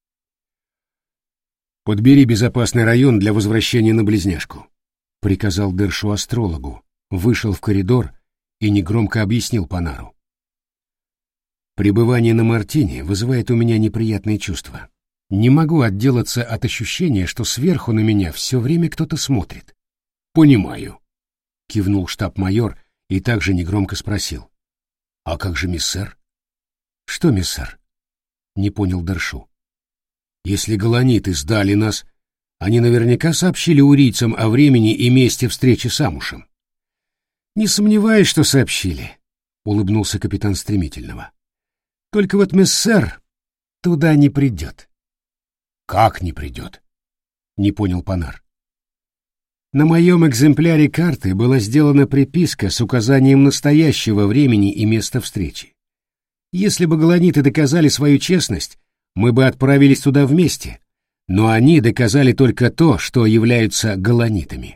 «Подбери безопасный район для возвращения на Близняшку», — приказал Дершу астрологу, вышел в коридор и негромко объяснил Панару. «Пребывание на Мартине вызывает у меня неприятные чувства. Не могу отделаться от ощущения, что сверху на меня все время кто-то смотрит». «Понимаю», — кивнул штаб-майор и также негромко спросил. «А как же миссер?» «Что миссер?» — не понял Дершу. «Если голониты сдали нас, они наверняка сообщили урийцам о времени и месте встречи с Амушем». «Не сомневаюсь, что сообщили», — улыбнулся капитан Стремительного. «Только вот миссер туда не придет». «Как не придет?» — не понял Панар. «На моем экземпляре карты была сделана приписка с указанием настоящего времени и места встречи. Если бы голониты доказали свою честность, мы бы отправились туда вместе, но они доказали только то, что являются голонитами».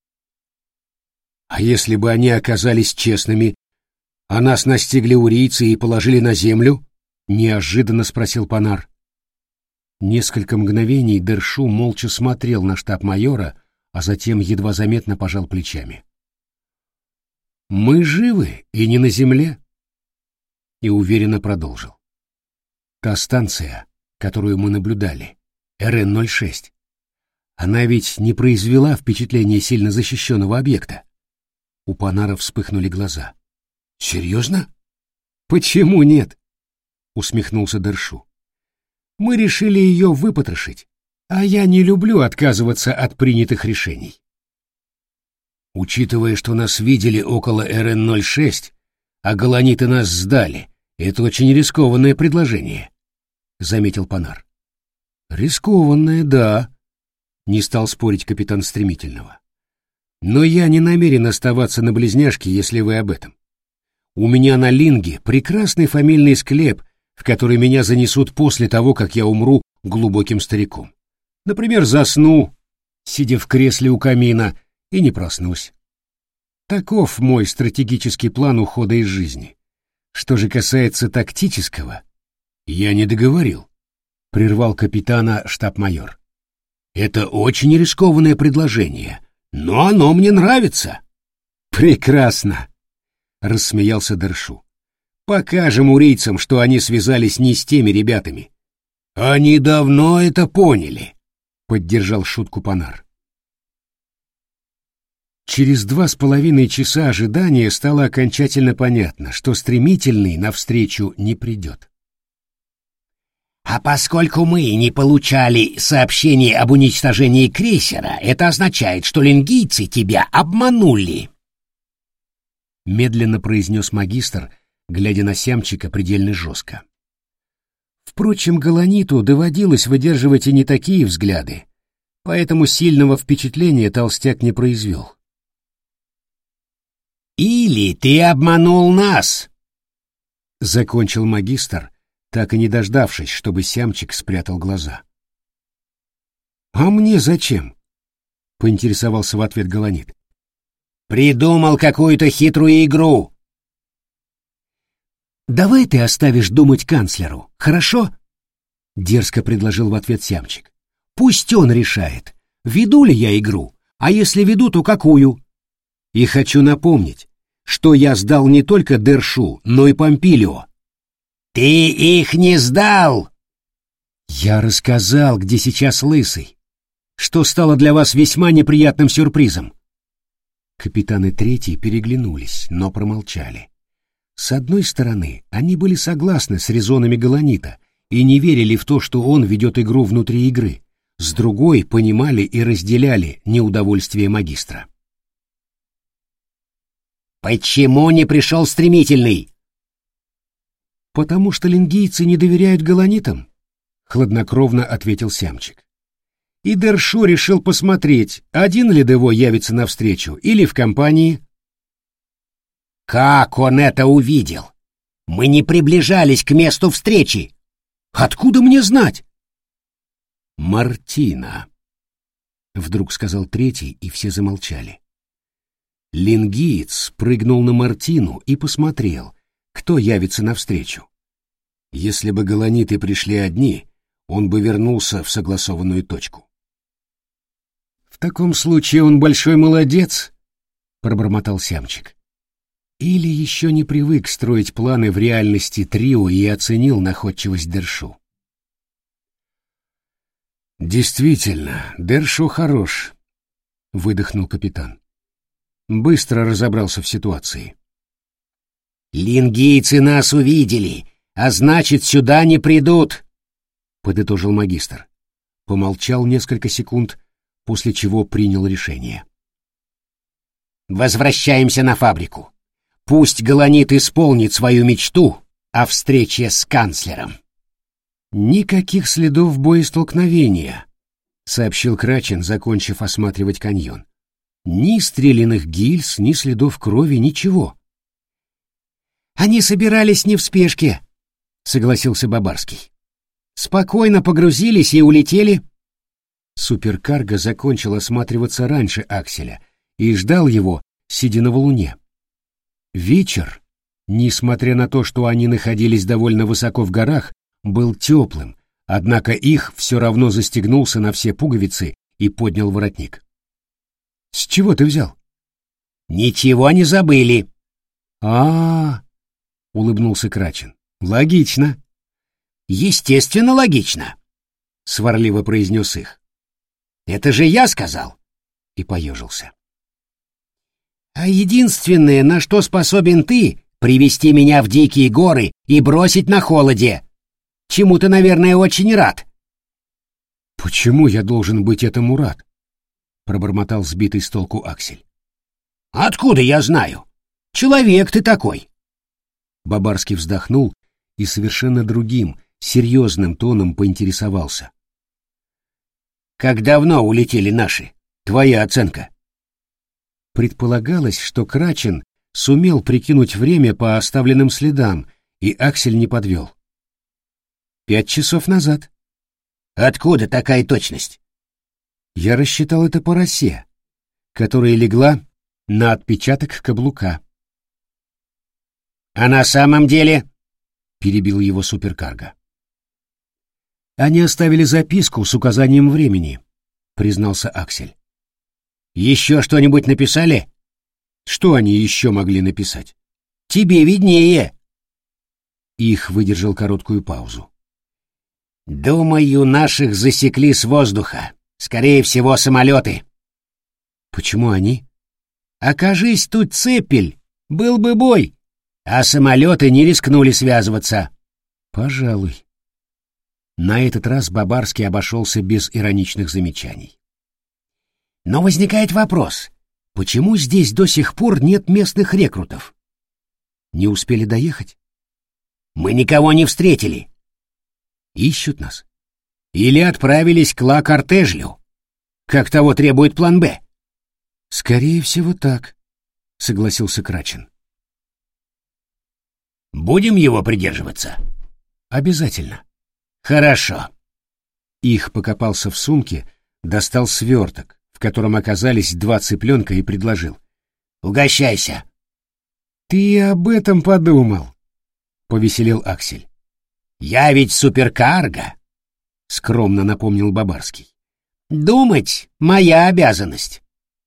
«А если бы они оказались честными, а нас настигли урийцы и положили на землю?» — неожиданно спросил Панар. Несколько мгновений Дершу молча смотрел на штаб-майора, а затем едва заметно пожал плечами. «Мы живы и не на земле», — и уверенно продолжил. «Та станция, которую мы наблюдали, РН-06, она ведь не произвела впечатления сильно защищенного объекта». У Панара вспыхнули глаза. «Серьезно?» «Почему нет?» — усмехнулся Дершу. «Мы решили ее выпотрошить, а я не люблю отказываться от принятых решений». «Учитывая, что нас видели около РН-06, а голониты нас сдали, это очень рискованное предложение», — заметил Панар. «Рискованное, да», — не стал спорить капитан Стремительного. «Но я не намерен оставаться на Близняшке, если вы об этом. У меня на Линге прекрасный фамильный склеп, в который меня занесут после того, как я умру глубоким стариком. Например, засну, сидя в кресле у камина, и не проснусь. Таков мой стратегический план ухода из жизни. Что же касается тактического, я не договорил», — прервал капитана штаб-майор. «Это очень рискованное предложение, но оно мне нравится». «Прекрасно», — рассмеялся Дершу. «Покажем урийцам, что они связались не с теми ребятами». «Они давно это поняли», — поддержал шутку Панар. Через 2,5 часа ожидания стало окончательно понятно, что Стремительный навстречу не придет. «А поскольку мы не получали сообщений об уничтожении крейсера, это означает, что лингийцы тебя обманули», — медленно произнес магистр, глядя на Сямчика предельно жестко. Впрочем, голониту доводилось выдерживать и не такие взгляды, поэтому сильного впечатления толстяк не произвел. «Или ты обманул нас», — закончил магистр, так и не дождавшись, чтобы Сямчик спрятал глаза. «А мне зачем?» — поинтересовался в ответ голонит. «Придумал какую-то хитрую игру». «Давай ты оставишь думать канцлеру, хорошо?» — дерзко предложил в ответ Сямчик. «Пусть он решает, веду ли я игру, а если веду, то какую. И хочу напомнить, что я сдал не только Дершу, но и Помпилио». «Ты их не сдал!» «Я рассказал, где сейчас Лысый, что стало для вас весьма неприятным сюрпризом». Капитаны Третий переглянулись, но промолчали. С одной стороны, они были согласны с резонами голонита и не верили в то, что он ведет игру внутри игры. С другой, понимали и разделяли неудовольствие магистра. «Почему не пришел Стремительный?» «Потому что лингийцы не доверяют голонитам», — хладнокровно ответил Сямчик. «И Дершу решил посмотреть, один ли Дево явится навстречу или в компании». Как он это увидел? Мы не приближались к месту встречи. Откуда мне знать? Мартина, вдруг сказал третий, и все замолчали. Лингиец прыгнул на Мартину и посмотрел, кто явится навстречу. Если бы голониты пришли одни, он бы вернулся в согласованную точку. «В таком случае он большой молодец», — пробормотал Сямчик. Или еще не привык строить планы в реальности трио и оценил находчивость Дершу. «Действительно, Дершу хорош», — выдохнул капитан. Быстро разобрался в ситуации. «Лингийцы нас увидели, а значит, сюда не придут», — подытожил магистр. Помолчал несколько секунд, после чего принял решение. «Возвращаемся на фабрику. Пусть Голонит исполнит свою мечту о встрече с канцлером». «Никаких следов боестолкновения», — сообщил Крачин, закончив осматривать каньон. «Ни стрелянных гильз, ни следов крови, ничего». «Они собирались не в спешке», — согласился Бабарский. «Спокойно погрузились и улетели». Суперкарго закончил осматриваться раньше Акселя и ждал его, сидя на валуне. Вечер, несмотря на то, что они находились довольно высоко в горах, был теплым, однако их все равно застегнулся на все пуговицы и поднял воротник. «С чего ты взял?» «Ничего не забыли». Улыбнулся Крачин. «Логично». «Естественно, логично», — сварливо произнес их. «Это же я сказал». И поежился. «А единственное, на что способен ты, привести меня в дикие горы и бросить на холоде. Чему ты, наверное, очень рад». «Почему я должен быть этому рад?» — пробормотал сбитый с толку Аксель. «Откуда я знаю? Человек ты такой». Бабарский вздохнул и совершенно другим, серьезным тоном поинтересовался. «Как давно улетели наши? Твоя оценка?» Предполагалось, что Крачин сумел прикинуть время по оставленным следам, и Аксель не подвел. 5 часов назад. «Откуда такая точность?» Я рассчитал это по росе, которая легла на отпечаток каблука. «А на самом деле?» — перебил его суперкарго. «Они оставили записку с указанием времени», — признался Аксель. «Еще что-нибудь написали?» «Что они еще могли написать?» «Тебе виднее». Их выдержал короткую паузу. «Думаю, наших засекли с воздуха. Скорее всего, самолеты». «Почему они?» «Окажись тут цепель, был бы бой, а самолеты не рискнули связываться». «Пожалуй». На этот раз Бабарский обошелся без ироничных замечаний. «Но возникает вопрос, почему здесь до сих пор нет местных рекрутов?» «Не успели доехать?» «Мы никого не встретили». «Ищут нас?» «Или отправились к Ла-Кортежлю, как того требует план «Б». «Скорее всего, так», — согласился Крачин. «Будем его придерживаться?» «Обязательно». «Хорошо». Их покопался в сумке, достал сверток, в котором оказались 2 цыпленка, и предложил. «Угощайся». «Ты об этом подумал», — повеселел Аксель. «Я ведь суперкарго», — скромно напомнил Бабарский. «Думать — моя обязанность».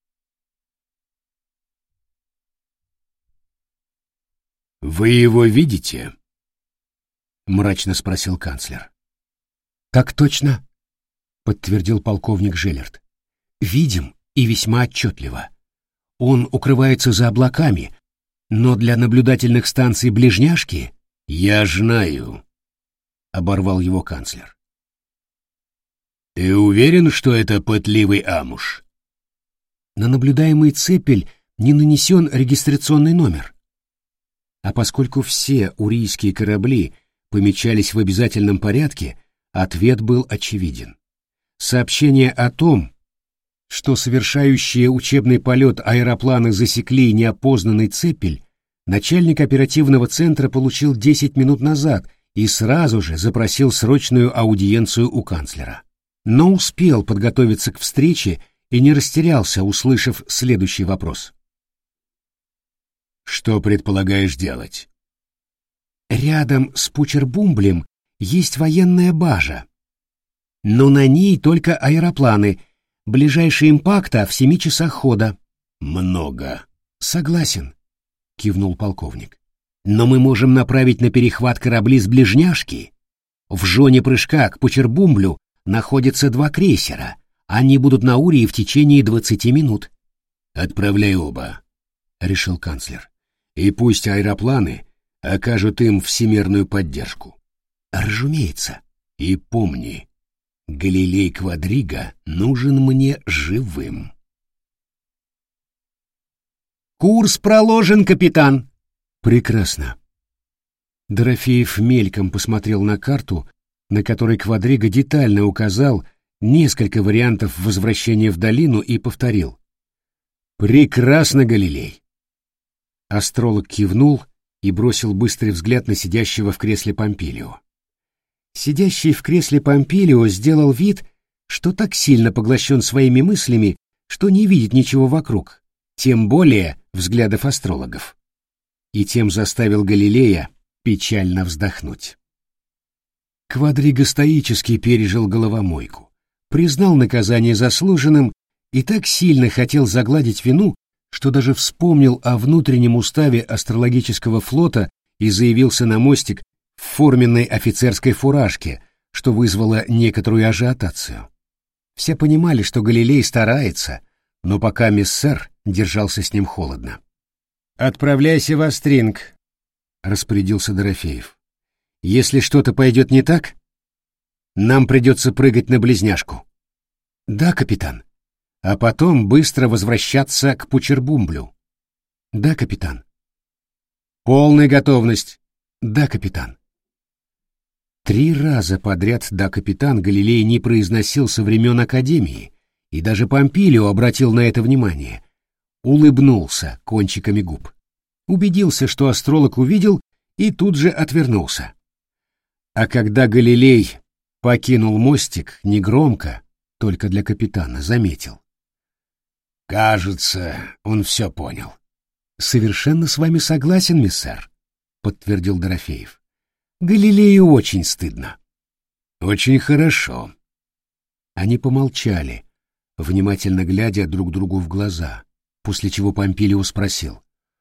«Вы его видите?» — мрачно спросил канцлер. «Так точно», — подтвердил полковник Желлерт. «Видим и весьма отчетливо. Он укрывается за облаками, но для наблюдательных станций ближняшки...» «Я знаю», — оборвал его канцлер. «Ты уверен, что это пытливый амуш?» «На наблюдаемый цепель не нанесен регистрационный номер. А поскольку все урийские корабли помечались в обязательном порядке, ответ был очевиден. Сообщение о том, что совершающие учебный полет аэропланы засекли неопознанный цепель, начальник оперативного центра получил 10 минут назад и сразу же запросил срочную аудиенцию у канцлера. Но успел подготовиться к встрече и не растерялся, услышав следующий вопрос. «Что предполагаешь делать?» «Рядом с Пучербумблем есть военная база, но на ней только аэропланы. Ближайший импакта в 7 часах хода». «Много». «Согласен», — кивнул полковник. «Но мы можем направить на перехват корабли с ближняшки. В зоне прыжка к Пучербумблю находятся 2 крейсера. Они будут на Урии в течение 20 минут». «Отправляй оба», — решил канцлер. «И пусть аэропланы окажут им всемирную поддержку». «Разумеется». «И помни, Галилей Квадрига нужен мне живым». «Курс проложен, капитан». «Прекрасно». Дорофеев мельком посмотрел на карту, на которой Квадрига детально указал несколько вариантов возвращения в долину, и повторил. «Прекрасно, Галилей». Астролог кивнул и бросил быстрый взгляд на сидящего в кресле Помпилио. Сидящий в кресле Помпилио сделал вид, что так сильно поглощен своими мыслями, что не видит ничего вокруг, тем более взглядов астрологов. И тем заставил Галилея печально вздохнуть. Квадрига стоически пережил головомойку, признал наказание заслуженным и так сильно хотел загладить вину, что даже вспомнил о внутреннем уставе астрологического флота и заявился на мостик в форменной офицерской фуражке, что вызвало некоторую ажиотацию. Все понимали, что Галилей старается, но пока миссер держался с ним холодно. «Отправляйся в Остринг», — распорядился Дорофеев. «Если что-то пойдет не так, нам придется прыгать на близняшку». «Да, капитан. А потом быстро возвращаться к Пучербумблю». «Да, капитан». «Полная готовность». «Да, капитан». 3 раза подряд «да, капитан» Галилей не произносил со времен Академии, и даже Помпилио обратил на это внимание. Улыбнулся кончиками губ. Убедился, что астролог увидел, и тут же отвернулся. А когда Галилей покинул мостик, негромко, только для капитана, заметил. «Кажется, он все понял». «Совершенно с вами согласен, миссер», — подтвердил Дорофеев. «Галилею очень стыдно». «Очень хорошо». Они помолчали, внимательно глядя друг другу в глаза, после чего Помпилио спросил.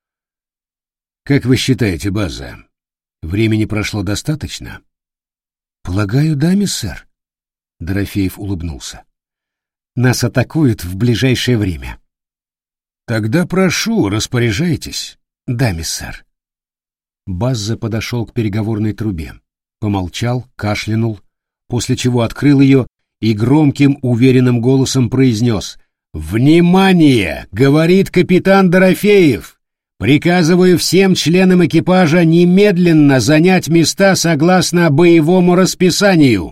«Как вы считаете, база, времени прошло достаточно?» «Полагаю, да, миссер». Дорофеев улыбнулся. «Нас атакуют в ближайшее время». «Тогда прошу, распоряжайтесь». «Да, миссер». Базза подошел к переговорной трубе, помолчал, кашлянул, после чего открыл ее и громким, уверенным голосом произнес: «Внимание! Говорит капитан Дорофеев! Приказываю всем членам экипажа немедленно занять места согласно боевому расписанию».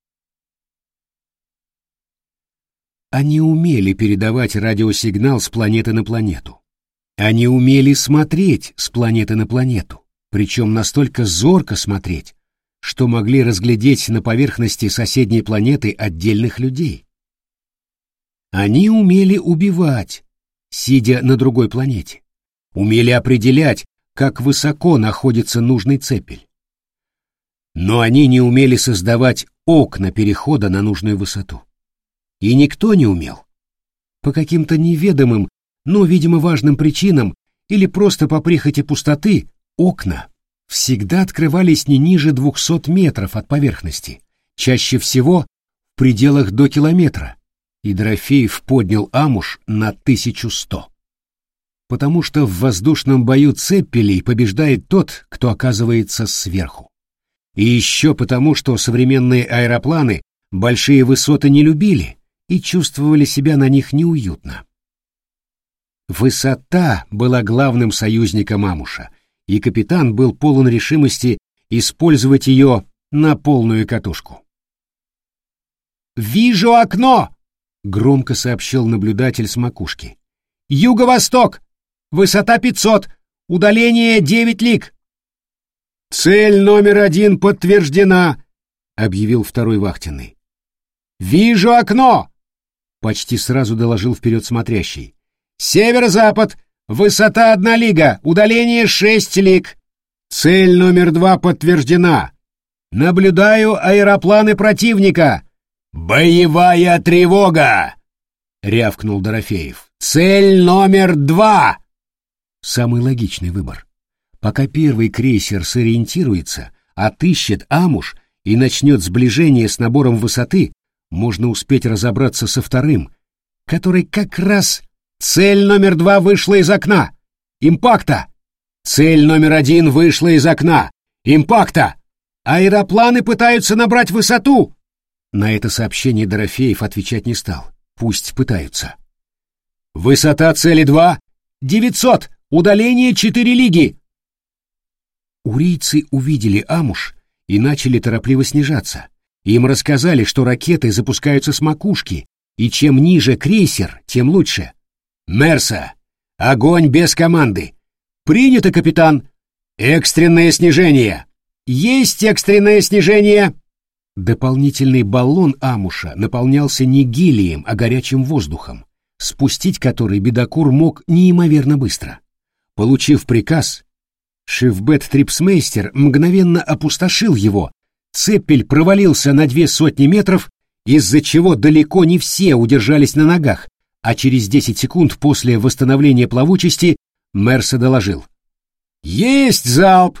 Они умели передавать радиосигнал с планеты на планету. Они умели смотреть с планеты на планету, причем настолько зорко смотреть, что могли разглядеть на поверхности соседней планеты отдельных людей. Они умели убивать, сидя на другой планете, умели определять, как высоко находится нужный цепель. Но они не умели создавать окна перехода на нужную высоту. И никто не умел. По каким-то неведомым, но, видимо, важным причинам или просто по прихоти пустоты, окна всегда открывались не ниже 200 метров от поверхности, чаще всего в пределах до километра, и Дорофеев поднял амуш на 1100. Потому что в воздушном бою цепелей побеждает тот, кто оказывается сверху. И еще потому, что современные аэропланы большие высоты не любили и чувствовали себя на них неуютно. Высота была главным союзником амуша, и капитан был полон решимости использовать ее на полную катушку. «Вижу окно!» — громко сообщил наблюдатель с макушки. «Юго-восток! Высота 500! Удаление 9 лиг. Цель номер 1 подтверждена, объявил второй вахтенный. Вижу окно, почти сразу доложил вперед смотрящий. Северо-запад, высота 1 лига, удаление 6 лиг. Цель номер 2 подтверждена. Наблюдаю аэропланы противника. Боевая тревога! Рявкнул Дорофеев. Цель номер 2. Самый логичный выбор. Пока первый крейсер сориентируется, отыщет амуш и начнет сближение с набором высоты, можно успеть разобраться со вторым, который как раз... Цель номер 2 вышла из окна. Импакта. Цель номер 1 вышла из окна. Импакта. Аэропланы пытаются набрать высоту. На это сообщение Дорофеев отвечать не стал. Пусть пытаются. Высота цели 2 — 900. Удаление 4 лиги. Урийцы увидели амуш и начали торопливо снижаться. Им рассказали, что ракеты запускаются с макушки, и чем ниже крейсер, тем лучше. Мерса, огонь без команды. Принято, капитан. Экстренное снижение. Есть экстренное снижение. Дополнительный баллон амуша наполнялся не гелием, а горячим воздухом, спустить который бедокур мог неимоверно быстро. Получив приказ, шифбет-трипсмейстер мгновенно опустошил его, цепель провалился на 200 метров, из-за чего далеко не все удержались на ногах, а через 10 секунд после восстановления плавучести Мерса доложил. «Есть залп!»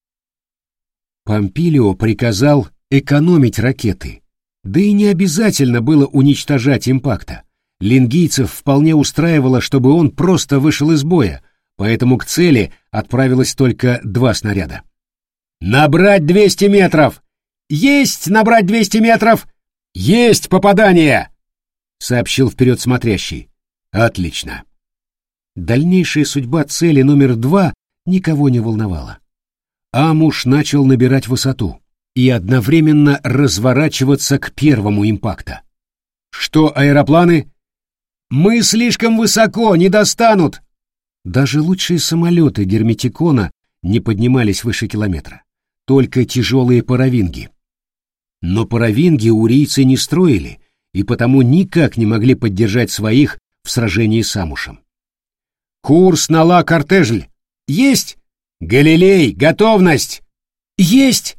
Помпилио приказал экономить ракеты, да и не обязательно было уничтожать импакта. Лингийцев вполне устраивало, чтобы он просто вышел из боя, поэтому к цели отправилось только 2 снаряда. «Набрать 200 метров! Есть набрать 200 метров! Есть попадание!» — сообщил вперед смотрящий. «Отлично». Дальнейшая судьба цели номер 2 никого не волновала. Амуш начал набирать высоту и одновременно разворачиваться к первому импакта. «Что, аэропланы?» «Мы слишком высоко, не достанут!» Даже лучшие самолеты Герметикона не поднимались выше километра, только тяжелые паровинги. Но паровинги урийцы не строили, и потому никак не могли поддержать своих в сражении с амушем. «Курс на Ла-Кортежль! Есть! Галилей, готовность! Есть!»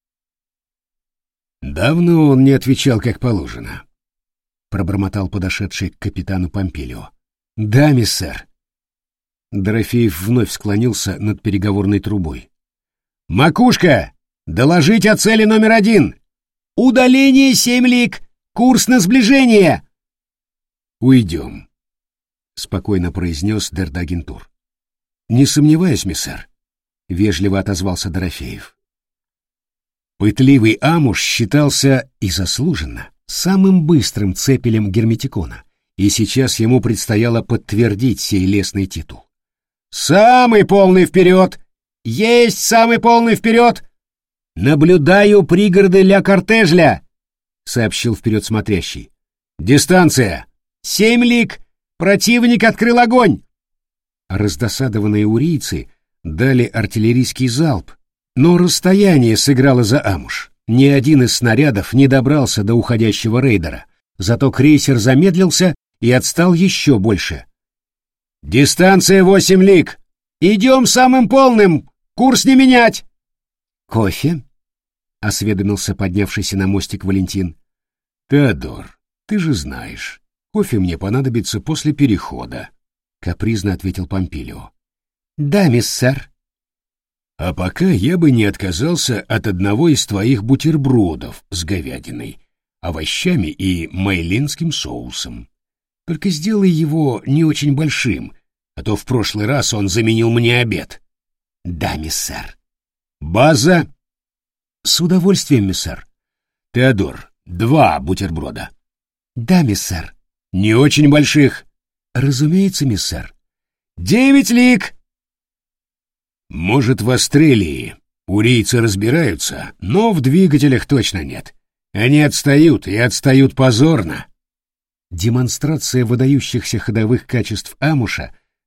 «Давно он не отвечал как положено», — пробормотал подошедший к капитану Помпилио. «Да, миссэр». Дорофеев вновь склонился над переговорной трубой. «Макушка! Доложить о цели номер 1! Удаление 7 лиг! Курс на сближение!» «Уйдем», — спокойно произнес Дердагентур. «Не сомневаюсь, миссэр», — вежливо отозвался Дорофеев. Пытливый амуш считался, и заслуженно, самым быстрым цепелем Герметикона, и сейчас ему предстояло подтвердить сей лестный титул. «Самый полный вперед! Есть самый полный вперед! Наблюдаю пригороды Ля-Кортежля!» — сообщил вперед смотрящий. «Дистанция! 7 лиг! Противник открыл огонь!» Раздосадованные урийцы дали артиллерийский залп, но расстояние сыграло за амуш. Ни один из снарядов не добрался до уходящего рейдера, зато крейсер замедлился и отстал еще больше. «Дистанция 8 лиг! Идем самым полным! Курс не менять!» «Кофе?» — осведомился поднявшийся на мостик Валентин. «Теодор, ты же знаешь, кофе мне понадобится после перехода», — капризно ответил Помпилио. «Да, миссэр». «А пока я бы не отказался от одного из твоих бутербродов с говядиной, овощами и мейлинским соусом. Только сделай его не очень большим, а то в прошлый раз он заменил мне обед». «Да, миссэр». «База?» «С удовольствием, миссэр». «Теодор, 2 бутерброда». «Да, миссэр». «Не очень больших?» «Разумеется, миссэр». 9 лиг!» «Может, в Астрелии урийцы разбираются, но в двигателях точно нет. Они отстают, и отстают позорно». Демонстрация выдающихся ходовых качеств амуша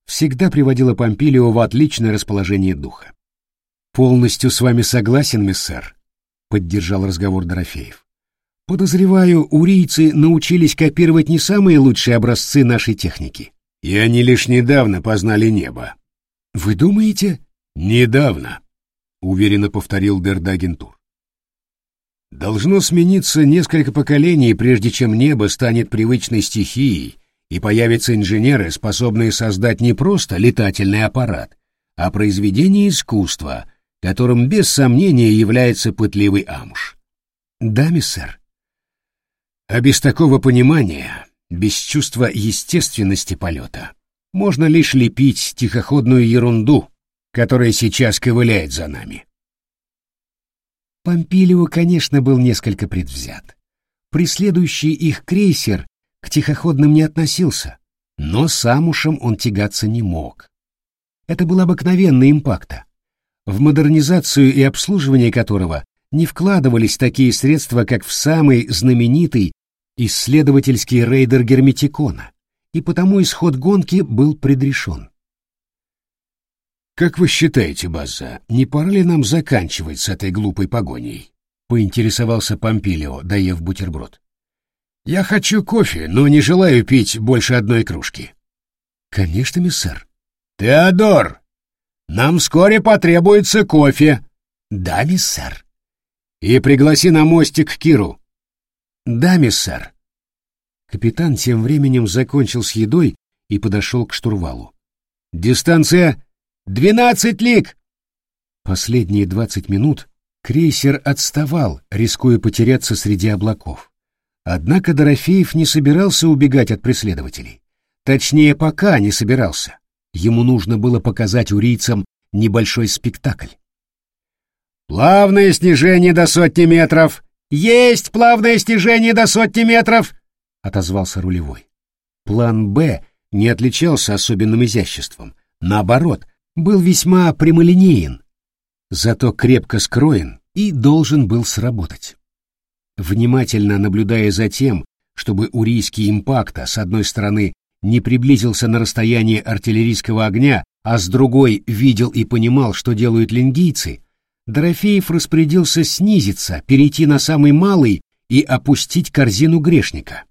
всегда приводила Помпилио в отличное расположение духа. «Полностью с вами согласен, миссэр», — поддержал разговор Дорофеев. «Подозреваю, урийцы научились копировать не самые лучшие образцы нашей техники». «И они лишь недавно познали небо». «Вы думаете?» «Недавно», — уверенно повторил Дердагентур. «Должно смениться несколько поколений, прежде чем небо станет привычной стихией, и появятся инженеры, способные создать не просто летательный аппарат, а произведение искусства, которым без сомнения является пытливый амуш». «Да, миссэр». А без такого понимания, без чувства естественности полета, можно лишь лепить тихоходную ерунду, которая сейчас ковыляет за нами. Помпилио, конечно, был несколько предвзят. Преследующий их крейсер к тихоходным не относился, но с амушем он тягаться не мог. Это был обыкновенный импакта, в модернизацию и обслуживание которого не вкладывались такие средства, как в самый знаменитый исследовательский рейдер Герметикона, и потому исход гонки был предрешен. «Как вы считаете, Базза, не пора ли нам заканчивать с этой глупой погоней?» — поинтересовался Помпилио, доев бутерброд. «Я хочу кофе, но не желаю пить больше одной кружки». «Конечно, миссэр». «Теодор, нам вскоре потребуется кофе». «Да, миссэр». «И пригласи на мостик Киру». «Да, миссэр». Капитан тем временем закончил с едой и подошел к штурвалу. «Дистанция 12 лиг!» Последние 20 минут крейсер отставал, рискуя потеряться среди облаков. Однако Дорофеев не собирался убегать от преследователей. Точнее, пока не собирался. Ему нужно было показать урийцам небольшой спектакль. «Плавное снижение до 100 метров! Есть плавное снижение до 100 метров!» — отозвался рулевой. План «Б» не отличался особенным изяществом. Наоборот, был весьма прямолинеен, зато крепко скроен и должен был сработать. Внимательно наблюдая за тем, чтобы урийский импакта с одной стороны не приблизился на расстояние артиллерийского огня, а с другой видел и понимал, что делают лингийцы, Дорофеев распорядился снизиться, перейти на самый малый и опустить корзину грешника.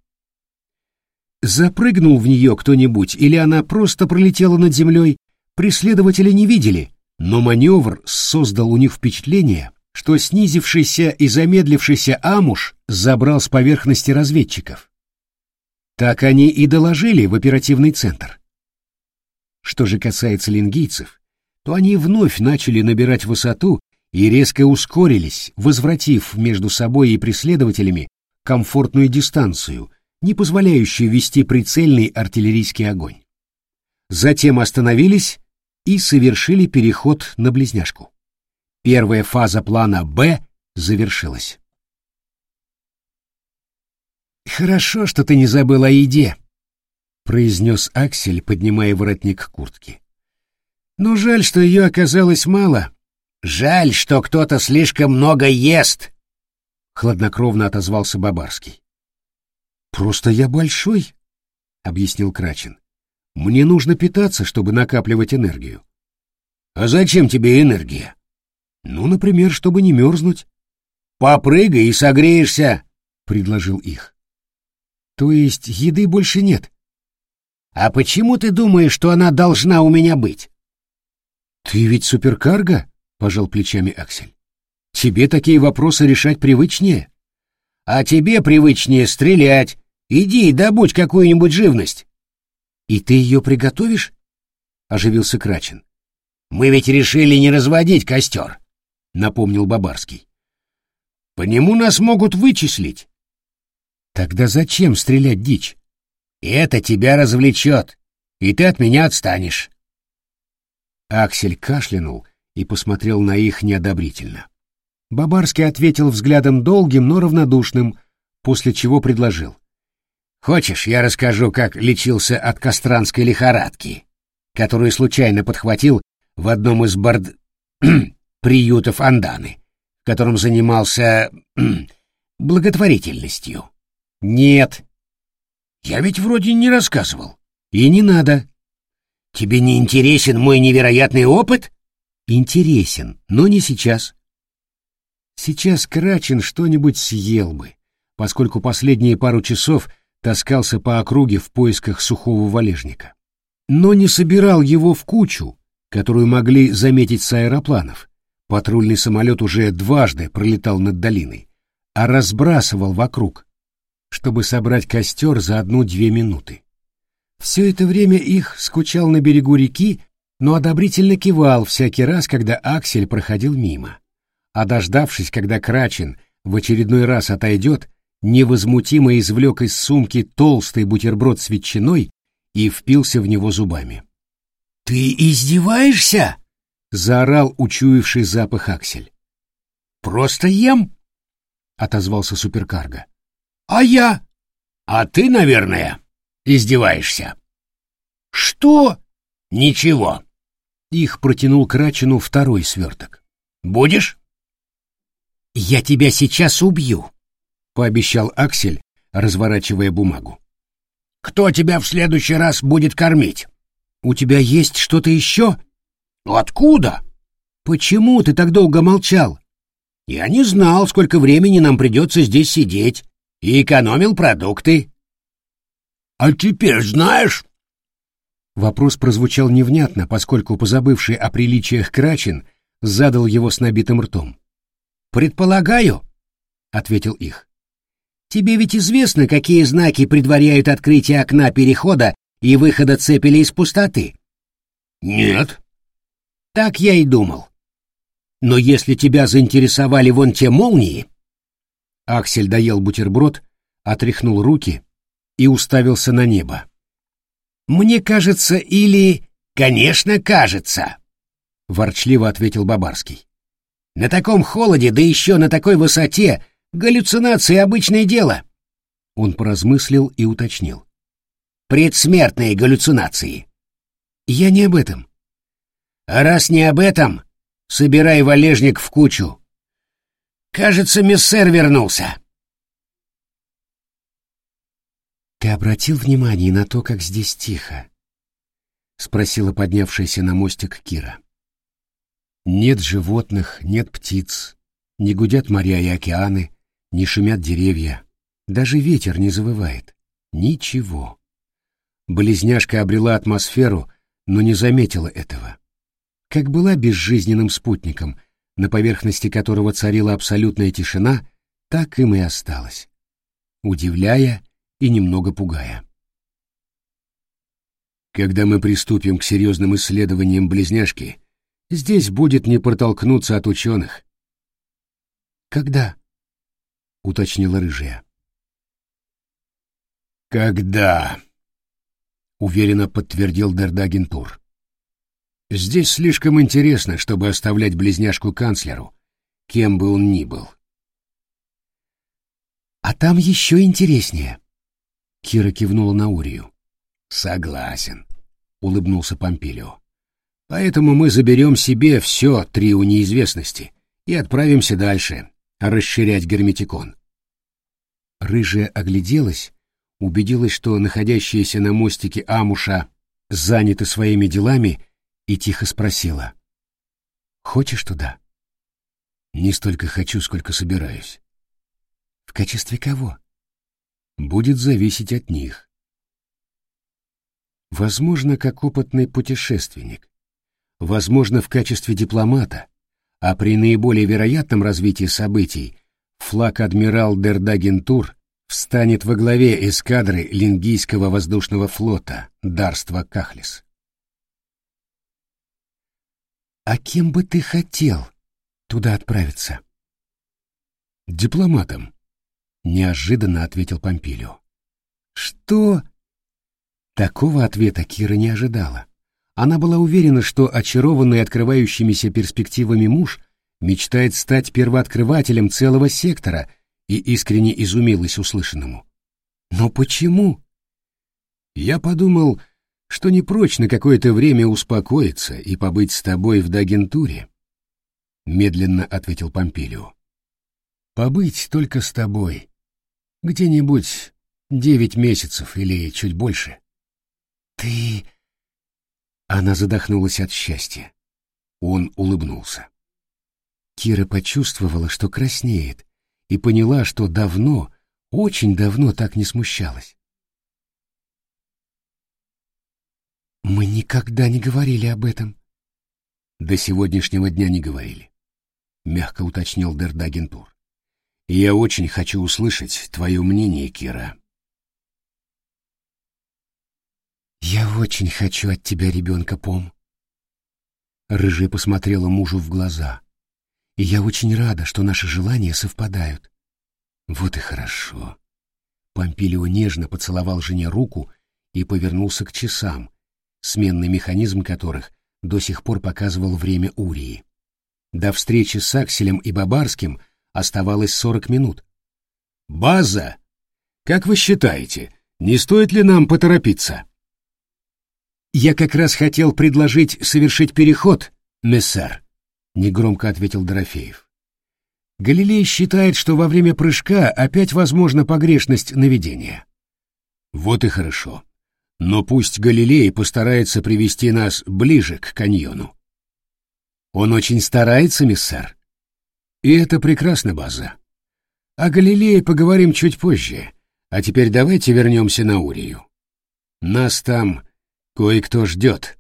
Запрыгнул в нее кто-нибудь или она просто пролетела над землей, преследователи не видели, но маневр создал у них впечатление, что снизившийся и замедлившийся амуш забрал с поверхности разведчиков. Так они и доложили в оперативный центр. Что же касается лингийцев, то они вновь начали набирать высоту и резко ускорились, возвратив между собой и преследователями комфортную дистанцию, не позволяющую вести прицельный артиллерийский огонь. Затем остановились и совершили переход на близняшку. Первая фаза плана «Б» завершилась. «Хорошо, что ты не забыл о еде», — произнес Аксель, поднимая воротник куртки. «Но жаль, что ее оказалось мало». «Жаль, что кто-то слишком много ест», — хладнокровно отозвался Бабарский. «Просто я большой», — объяснил Крачин. «Мне нужно питаться, чтобы накапливать энергию». «А зачем тебе энергия?» «Ну, например, чтобы не мерзнуть». «Попрыгай и согреешься», — предложил их. «То есть еды больше нет?» «А почему ты думаешь, что она должна у меня быть?» «Ты ведь суперкарго?» — пожал плечами Аксель. «Тебе такие вопросы решать привычнее». «А тебе привычнее стрелять. Иди, добудь какую-нибудь живность». «И ты ее приготовишь?» — оживился Крачин. «Мы ведь решили не разводить костер», — напомнил Бабарский. «По нему нас могут вычислить». «Тогда зачем стрелять дичь?» «Это тебя развлечет, и ты от меня отстанешь». Аксель кашлянул и посмотрел на их неодобрительно. Бабарский ответил взглядом долгим, но равнодушным, после чего предложил. «Хочешь, я расскажу, как лечился от кастранской лихорадки, которую случайно подхватил в одном из приютов Анданы, в котором занимался благотворительностью?» «Нет». «Я ведь вроде не рассказывал». «И не надо». Тебе не интересен мой невероятный опыт? Интересен, но не сейчас. Сейчас Крачин что-нибудь съел бы, поскольку последние пару часов таскался по округе в поисках сухого валежника. Но не собирал его в кучу, которую могли заметить с аэропланов. Патрульный самолет уже дважды пролетал над долиной, а разбрасывал вокруг, чтобы собрать костер за 1-2 минуты. Все это время их скучал на берегу реки, но одобрительно кивал всякий раз, когда Аксель проходил мимо. А дождавшись, когда Крачин в очередной раз отойдет, невозмутимо извлек из сумки толстый бутерброд с ветчиной и впился в него зубами. «Ты издеваешься?» — заорал учуявший запах Аксель. «Просто ем», — отозвался суперкарго. «А я? А ты, наверное, издеваешься». «Что?» «Ничего». Их протянул Крачину второй сверток. «Будешь?» «Я тебя сейчас убью», — пообещал Аксель, разворачивая бумагу. «Кто тебя в следующий раз будет кормить?» «У тебя есть что-то еще?» «Откуда?» «Почему ты так долго молчал?» «Я не знал, сколько времени нам придется здесь сидеть, и экономил продукты». «А теперь знаешь?» Вопрос прозвучал невнятно, поскольку позабывший о приличиях Крачин задал его с набитым ртом. «Предполагаю», — ответил их. «Тебе ведь известно, какие знаки предваряют открытие окна перехода и выхода цепели из пустоты?» «Нет». «Так я и думал. Но если тебя заинтересовали вон те молнии...» Аксель доел бутерброд, отряхнул руки и уставился на небо. «Мне кажется, или... Конечно, кажется», — ворчливо ответил Бабарский. «На таком холоде, да еще на такой высоте, галлюцинации — обычное дело». Он поразмыслил и уточнил. «Предсмертные галлюцинации». «Я не об этом». «А раз не об этом, собирай валежник в кучу. Кажется, мессер вернулся». «Ты обратил внимание на то, как здесь тихо?» — спросила поднявшаяся на мостик Кира. «Нет животных, нет птиц, не гудят моря и океаны, не шумят деревья, даже ветер не завывает. Ничего». Близняшка обрела атмосферу, но не заметила этого. Как была безжизненным спутником, на поверхности которого царила абсолютная тишина, так им и осталась, удивляя и немного пугая. Когда мы приступим к серьезным исследованиям близняшки, здесь будет не протолкнуться от ученых. «Когда?» — уточнила рыжая. «Когда?» — уверенно подтвердил Дердагентур. «Здесь слишком интересно, чтобы оставлять близняшку канцлеру, кем бы он ни был». «А там еще интереснее», — Кира кивнула на Урию. «Согласен», — улыбнулся Помпилио. «Поэтому мы заберем себе все трио неизвестности и отправимся дальше, расширять герметикон». Рыжая огляделась, убедилась, что находящиеся на мостике Амуша заняты своими делами, и тихо спросила. «Хочешь туда?» «Не столько хочу, сколько собираюсь». «В качестве кого?» «Будет зависеть от них». Возможно, как опытный путешественник, возможно, в качестве дипломата, а при наиболее вероятном развитии событий флаг-адмирал Дердагентур встанет во главе эскадры Лингийского воздушного флота Дарства Кахлис. «А кем бы ты хотел туда отправиться?» «Дипломатом», — неожиданно ответил Помпилио. «Что?» Такого ответа Кира не ожидала. Она была уверена, что очарованный открывающимися перспективами муж мечтает стать первооткрывателем целого сектора, и искренне изумилась услышанному. «Но почему?» «Я подумал, что не прочь на какое-то время успокоиться и побыть с тобой в Дагентуре», — медленно ответил Помпилио. «Побыть только с тобой. Где-нибудь 9 месяцев или чуть больше». «Ты...» Она задохнулась от счастья. Он улыбнулся. Кира почувствовала, что краснеет, и поняла, что давно, очень давно так не смущалась. «Мы никогда не говорили об этом». «До сегодняшнего дня не говорили», — мягко уточнил Дердагентур. «И я очень хочу услышать твое мнение, Кира». «Я очень хочу от тебя ребенка, Пом». Рыжая посмотрела мужу в глаза. «И я очень рада, что наши желания совпадают». «Вот и хорошо». Помпилио нежно поцеловал жене руку и повернулся к часам, сменный механизм которых до сих пор показывал время Урии. До встречи с Акселем и Бабарским оставалось 40 минут. «База! Как вы считаете, не стоит ли нам поторопиться?» «Я как раз хотел предложить совершить переход, мессер», — негромко ответил Дорофеев. «Галилей считает, что во время прыжка опять возможна погрешность наведения». «Вот и хорошо. Но пусть Галилей постарается привести нас ближе к каньону». «Он очень старается, мессер». «И это прекрасно, База. О Галилее поговорим чуть позже, а теперь давайте вернемся на Урию. Нас там кое-кто ждет».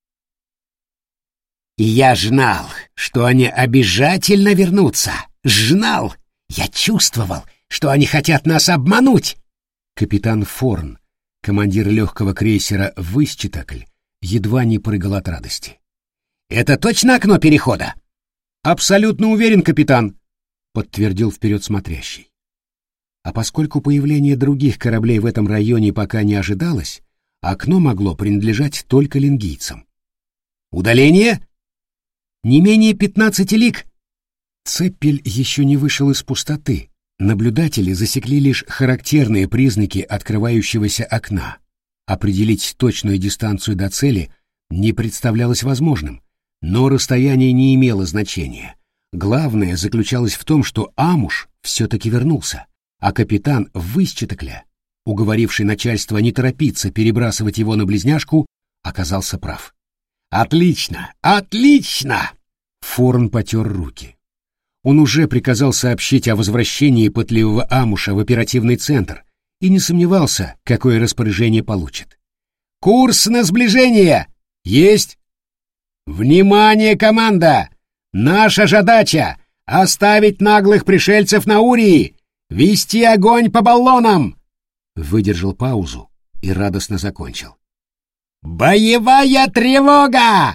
И я знал, что они обязательно вернутся. Знал! Я чувствовал, что они хотят нас обмануть. Капитан Форн, командир легкого крейсера «Высчитакль», едва не прыгал от радости. «Это точно окно перехода?» «Абсолютно уверен, капитан», — подтвердил вперед смотрящий. А поскольку появление других кораблей в этом районе пока не ожидалось, окно могло принадлежать только лингийцам. «Удаление?» «Не менее 15 лиг». Цеппель еще не вышел из пустоты. Наблюдатели засекли лишь характерные признаки открывающегося окна. Определить точную дистанцию до цели не представлялось возможным, но расстояние не имело значения. Главное заключалось в том, что Амуш все-таки вернулся, а капитан Высчитакля, уговоривший начальство не торопиться перебрасывать его на близняшку, оказался прав. «Отлично! Отлично!» Форн потер руки. Он уже приказал сообщить о возвращении пытливого Амуша в оперативный центр и не сомневался, какое распоряжение получит. «Курс на сближение! Есть! Внимание, команда! Наша задача — оставить наглых пришельцев на Урии, вести огонь по баллонам!» Выдержал паузу и радостно закончил. «Боевая тревога!»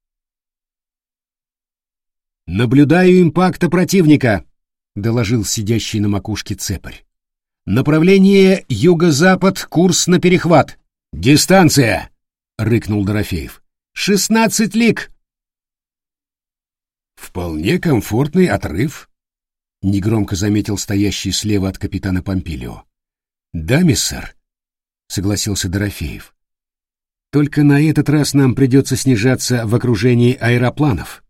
«Наблюдаю импакта противника», — доложил сидящий на макушке цепарь. «Направление юго-запад, курс на перехват». «Дистанция!» — рыкнул Дорофеев. 16 лиг». «Вполне комфортный отрыв», — негромко заметил стоящий слева от капитана Помпилио. «Да, миссар», — согласился Дорофеев. «Только на этот раз нам придется снижаться в окружении аэропланов».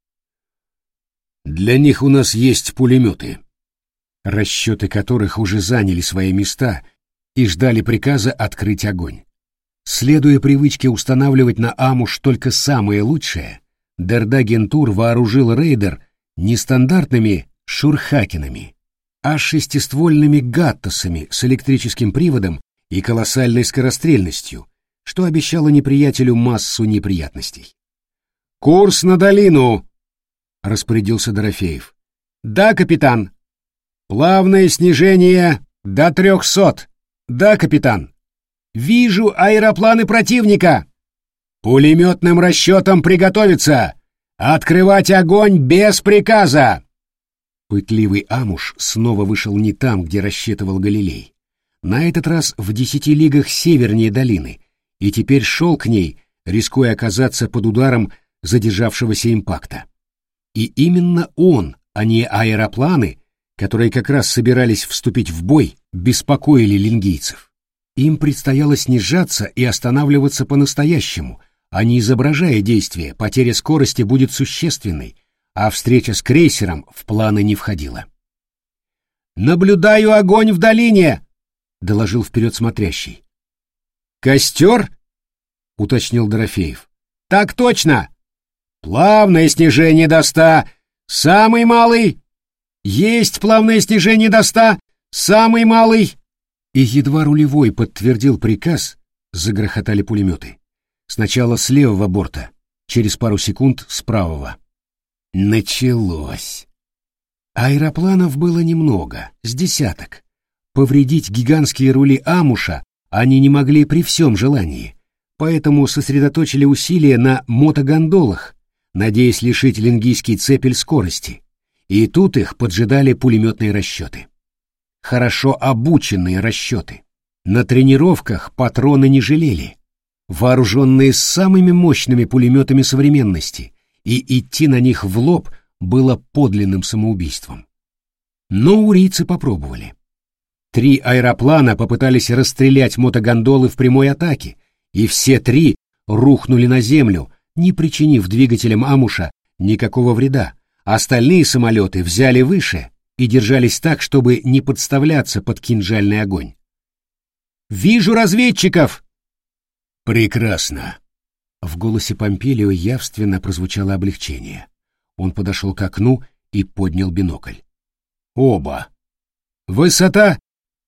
«Для них у нас есть пулеметы», расчеты которых уже заняли свои места и ждали приказа открыть огонь. Следуя привычке устанавливать на Амуш только самое лучшее, Дердагентур вооружил рейдер не стандартными шурхакинами, а шестиствольными гаттосами с электрическим приводом и колоссальной скорострельностью, что обещало неприятелю массу неприятностей. «Курс на долину!» — распорядился Дорофеев. «Да, капитан!» «Плавное снижение до 300!» «Да, капитан!» «Вижу аэропланы противника!» «Пулеметным расчетам приготовиться! Открывать огонь без приказа!» Пытливый Амуш снова вышел не там, где рассчитывал Галилей. На этот раз в 10 лигах севернее долины, и теперь шел к ней, рискуя оказаться под ударом задержавшегося импакта. И именно он, а не аэропланы, которые как раз собирались вступить в бой, беспокоили лингийцев. Им предстояло снижаться и останавливаться по-настоящему, а не изображая действия, потеря скорости будет существенной, а встреча с крейсером в планы не входила. «Наблюдаю огонь в долине!» — доложил вперед смотрящий. «Костер?» — уточнил Дорофеев. Так точно. Плавное снижение до 100. Самый малый. Есть плавное снижение до 100. Самый малый. И едва рулевой подтвердил приказ, загрохотали пулеметы. Сначала с левого борта, через пару секунд с правого. Началось. Аэропланов было немного, с десяток. Повредить гигантские рули Амуша они не могли при всем желании, поэтому сосредоточили усилия на мотогондолах, надеясь лишить лингийский цепель скорости. И тут их поджидали пулеметные расчеты. Хорошо обученные расчеты. На тренировках патроны не жалели, вооруженные самыми мощными пулеметами современности, и идти на них в лоб было подлинным самоубийством. Но урийцы попробовали. 3 аэроплана попытались расстрелять мотогондолы в прямой атаке, и все 3 рухнули на землю, не причинив двигателям Амуша никакого вреда. Остальные самолеты взяли выше и держались так, чтобы не подставляться под кинжальный огонь. «Вижу разведчиков!» «Прекрасно!» В голосе Помпилио явственно прозвучало облегчение. Он подошел к окну и поднял бинокль. «Оба! Высота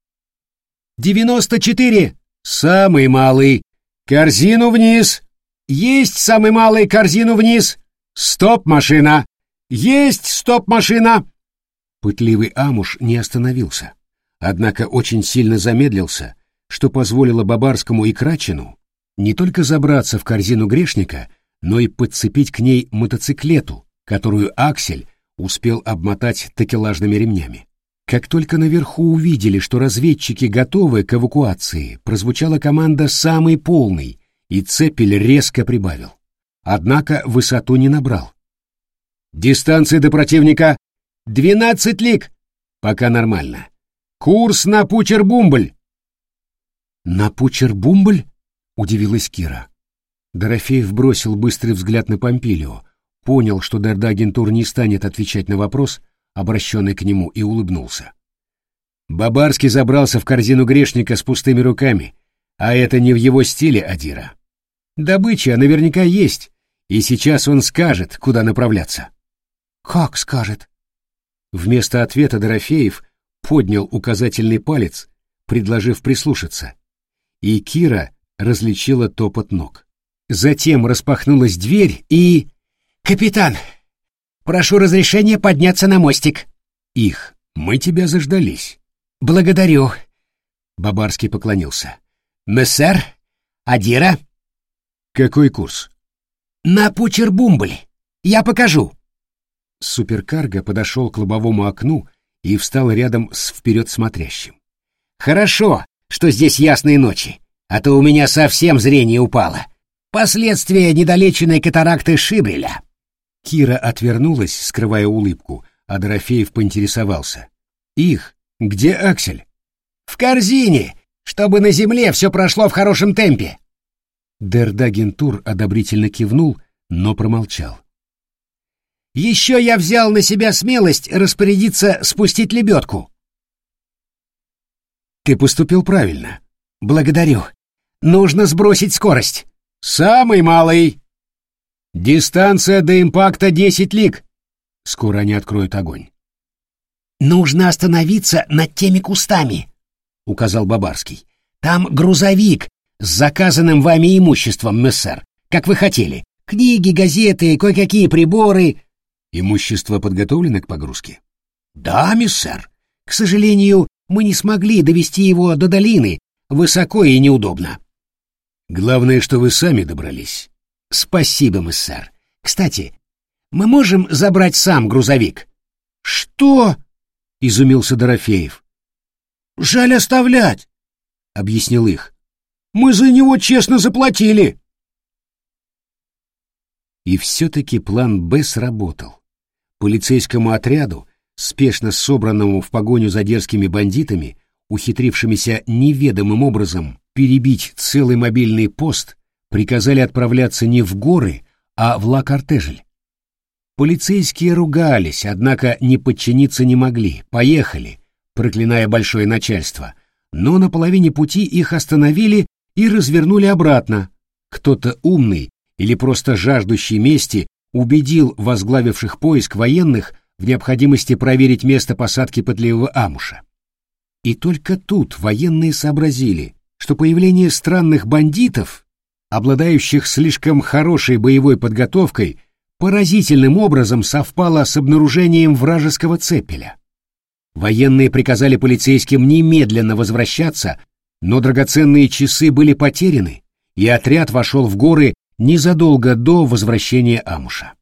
94! Самый малый! Корзину вниз! Есть самый малый, корзину вниз! Стоп-машина! Есть стоп-машина!» Пытливый Амуш не остановился, однако очень сильно замедлился, что позволило Бабарскому и Крачину не только забраться в корзину грешника, но и подцепить к ней мотоциклету, которую Аксель успел обмотать такелажными ремнями. Как только наверху увидели, что разведчики готовы к эвакуации, прозвучала команда «самый полный», и цепель резко прибавил. Однако высоту не набрал. «Дистанция до противника 12 лиг. Пока нормально. Курс на Пучер-Бумбль». «На Пучер-Бумбль?» — удивилась Кира. Дорофеев бросил быстрый взгляд на Помпилио, понял, что Дердагентур не станет отвечать на вопрос, обращенный к нему, и улыбнулся. Бабарский забрался в корзину грешника с пустыми руками, а это не в его стиле Адира. Добыча наверняка есть, и сейчас он скажет, куда направляться. «Как скажет?» Вместо ответа Дорофеев поднял указательный палец, предложив прислушаться, и Кира различила топот ног. Затем распахнулась дверь и... «Капитан, прошу разрешения подняться на мостик». «Их, мы тебя заждались». «Благодарю». Бабарский поклонился. «Мессер, Адира?» «Какой курс?» «На Пучер-Бумбль. Я покажу». Суперкарго подошел к лобовому окну и встал рядом с вперед смотрящим. «Хорошо, что здесь ясные ночи, а то у меня совсем зрение упало. Последствия недолеченной катаракты Шибреля». Кира отвернулась, скрывая улыбку, а Дорофеев поинтересовался. «Их, где Аксель?» «В корзине, чтобы на земле все прошло в хорошем темпе». Дердагентур одобрительно кивнул, но промолчал. «Еще я взял на себя смелость распорядиться спустить лебедку». «Ты поступил правильно. Благодарю. Нужно сбросить скорость». «Самый малый. Дистанция до импакта 10 лиг. Скоро они откроют огонь». «Нужно остановиться над теми кустами», — указал Бабарский. «Там грузовик с заказанным вами имуществом, мессер, как вы хотели. Книги, газеты, кое-какие приборы». «Имущество подготовлено к погрузке?» «Да, мессер. К сожалению, мы не смогли довести его до долины. Высоко и неудобно». «Главное, что вы сами добрались». «Спасибо, мессер. Кстати, мы можем забрать сам грузовик?» «Что?» — изумился Дорофеев. «Жаль оставлять», — объяснил их. «Мы за него честно заплатили». И все-таки план «Б» сработал. Полицейскому отряду, спешно собранному в погоню за дерзкими бандитами, ухитрившимися неведомым образом перебить целый мобильный пост, приказали отправляться не в горы, а в Ла-Кортежель. Полицейские ругались, однако не подчиниться не могли, поехали, проклиная большое начальство, но на половине пути их остановили и развернули обратно. Кто-то умный или просто жаждущий мести, убедил возглавивших поиск военных в необходимости проверить место посадки пытливого амуша. И только тут военные сообразили, что появление странных бандитов, обладающих слишком хорошей боевой подготовкой, поразительным образом совпало с обнаружением вражеского цепеля. Военные приказали полицейским немедленно возвращаться, но драгоценные часы были потеряны, и отряд вошел в горы незадолго до возвращения амуша.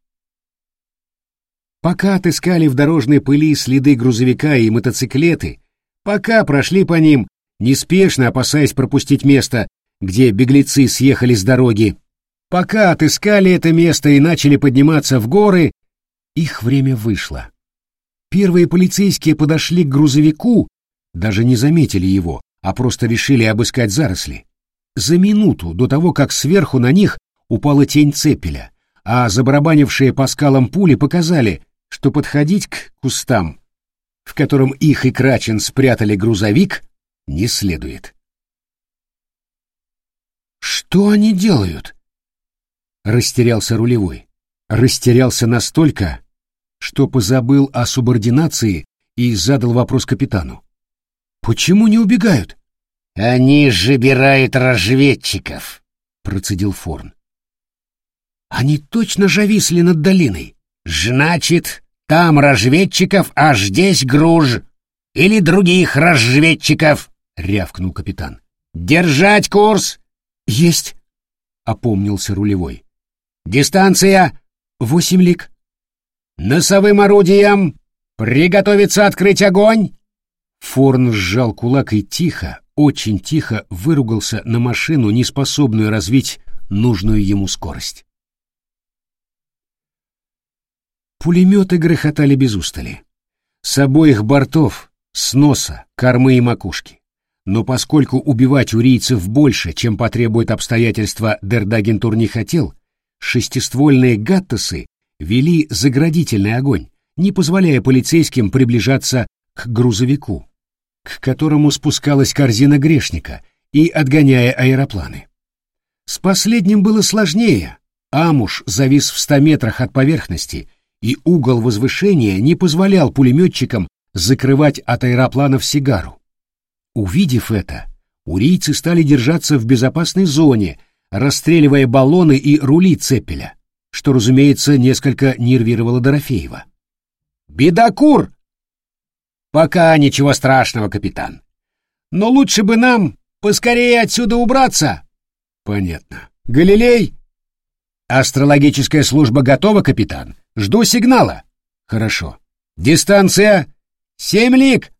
Пока отыскали в дорожной пыли следы грузовика и мотоциклеты, пока прошли по ним, неспешно опасаясь пропустить место, где беглецы съехали с дороги, пока отыскали это место и начали подниматься в горы, их время вышло. Первые полицейские подошли к грузовику, даже не заметили его, а просто решили обыскать заросли. За минуту до того, как сверху на них упала тень цепеля, а забарабанившие по скалам пули показали, что подходить к кустам, в котором их и Крачин спрятали грузовик, не следует. «Что они делают?» — растерялся рулевой. Растерялся настолько, что позабыл о субординации и задал вопрос капитану. «Почему не убегают?» «Они забирают разведчиков», — процедил Форн. «Они точно зависли над долиной». «Значит, там разведчиков, а здесь груз. Или других разведчиков», — рявкнул капитан. «Держать курс!» «Есть», — опомнился рулевой. «Дистанция 8 лиг». «Носовым орудием приготовиться открыть огонь!» Форн сжал кулак и тихо, очень тихо выругался на машину, неспособную развить нужную ему скорость. Пулеметы грохотали без устали. С обоих бортов, с носа, кормы и макушки. Но поскольку убивать урийцев больше, чем потребует обстоятельства, Дердагентур не хотел, шестиствольные гаттасы вели заградительный огонь, не позволяя полицейским приближаться к грузовику, к которому спускалась корзина грешника, и отгоняя аэропланы. С последним было сложнее. Амуш завис в 100 метрах от поверхности, и угол возвышения не позволял пулеметчикам закрывать от аэропланов сигару. Увидев это, урийцы стали держаться в безопасной зоне, расстреливая баллоны и рули цепеля, что, разумеется, несколько нервировало Дорофеева. «Бедокур!» «Пока ничего страшного, капитан. Но лучше бы нам поскорее отсюда убраться». «Понятно. Галилей?» «Астрологическая служба готова, капитан. Жду сигнала». «Хорошо. Дистанция 7 лиг».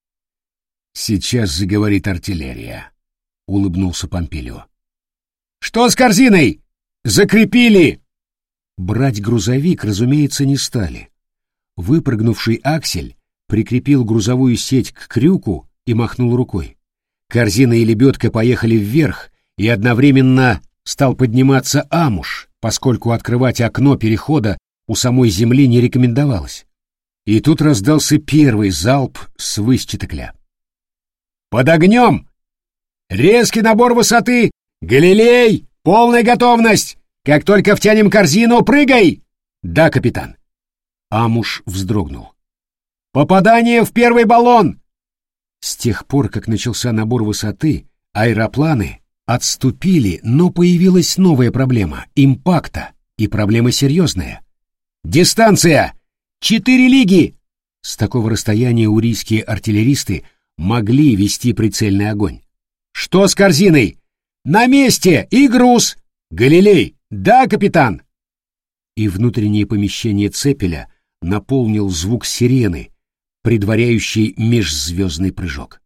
«Сейчас заговорит артиллерия», — улыбнулся Помпилио. «Что с корзиной? Закрепили!» Брать грузовик, разумеется, не стали. Выпрыгнувший Аксель прикрепил грузовую сеть к крюку и махнул рукой. Корзина и лебедка поехали вверх, и одновременно стал подниматься амуш, поскольку открывать окно перехода у самой земли не рекомендовалось. И тут раздался первый залп с высчитокля. «Под огнем! Резкий набор высоты! Галилей! Полная готовность! Как только втянем корзину, прыгай!» «Да, капитан». Амуш вздрогнул. «Попадание в первый баллон!» С тех пор, как начался набор высоты, аэропланы отступили, но появилась новая проблема — импакта, и проблема серьезная. «Дистанция 4 лиги!» С такого расстояния урийские артиллеристы могли вести прицельный огонь. «Что с корзиной?» «На месте! И груз!» «Галилей!» «Да, капитан!» И внутреннее помещение цепеля наполнил звук сирены, предваряющий межзвездный прыжок.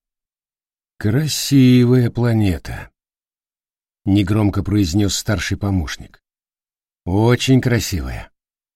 «Красивая планета», — негромко произнес старший помощник. «Очень красивая».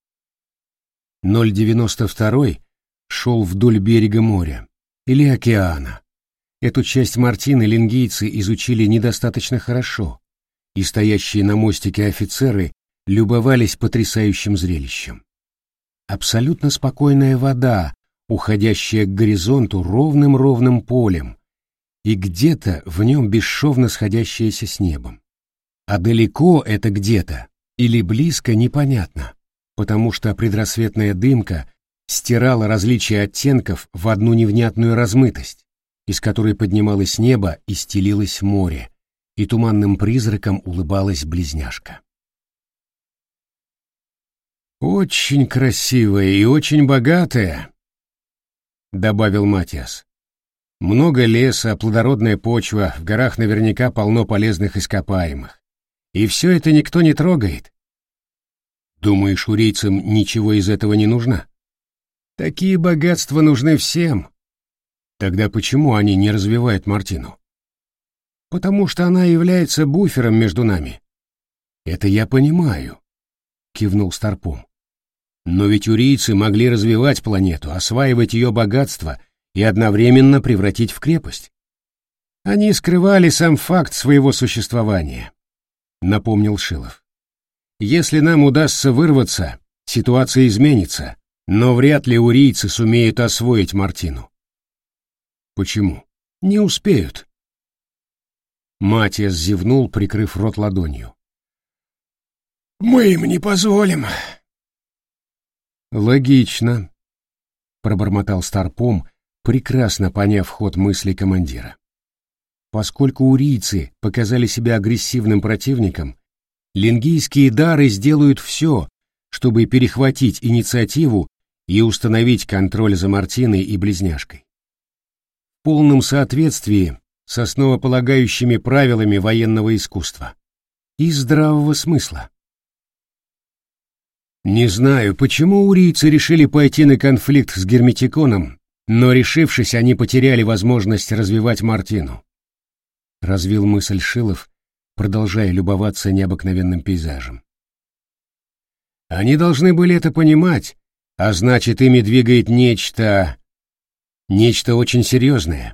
092 шел вдоль берега моря или океана. Эту часть Мартины лингийцы изучили недостаточно хорошо, и стоящие на мостике офицеры любовались потрясающим зрелищем. Абсолютно спокойная вода, уходящая к горизонту ровным-ровным полем, и где-то в нем бесшовно сходящаяся с небом. А далеко это где-то или близко, непонятно, потому что предрассветная дымка стирала различия оттенков в одну невнятную размытость, из которой поднималось небо и стелилось море, и туманным призраком улыбалась близняшка. «Очень красивая и очень богатая», — добавил Матиас. «Много леса, плодородная почва, в горах наверняка полно полезных ископаемых. И все это никто не трогает. Думаешь, урийцам ничего из этого не нужно? Такие богатства нужны всем. Тогда почему они не развивают Мартину? Потому что она является буфером между нами. Это я понимаю, кивнул Старпом. Но ведь урийцы могли развивать планету, осваивать ее богатство и одновременно превратить в крепость. Они скрывали сам факт своего существования, напомнил Шилов. Если нам удастся вырваться, ситуация изменится, но вряд ли урийцы сумеют освоить Мартину. Почему? Не успеют. Матиас зевнул, прикрыв рот ладонью. Мы им не позволим. Логично, пробормотал Старпом, прекрасно поняв ход мыслей командира. Поскольку урийцы показали себя агрессивным противником, лингийские дары сделают все, чтобы перехватить инициативу и установить контроль за Мартиной и близняшкой. В полном соответствии с основополагающими правилами военного искусства и здравого смысла. Не знаю, почему урийцы решили пойти на конфликт с Герметиконом, но, решившись, они потеряли возможность развивать Мартину. Развил мысль Шилов, продолжая любоваться необыкновенным пейзажем. Они должны были это понимать, а значит, ими двигает нечто очень серьезное.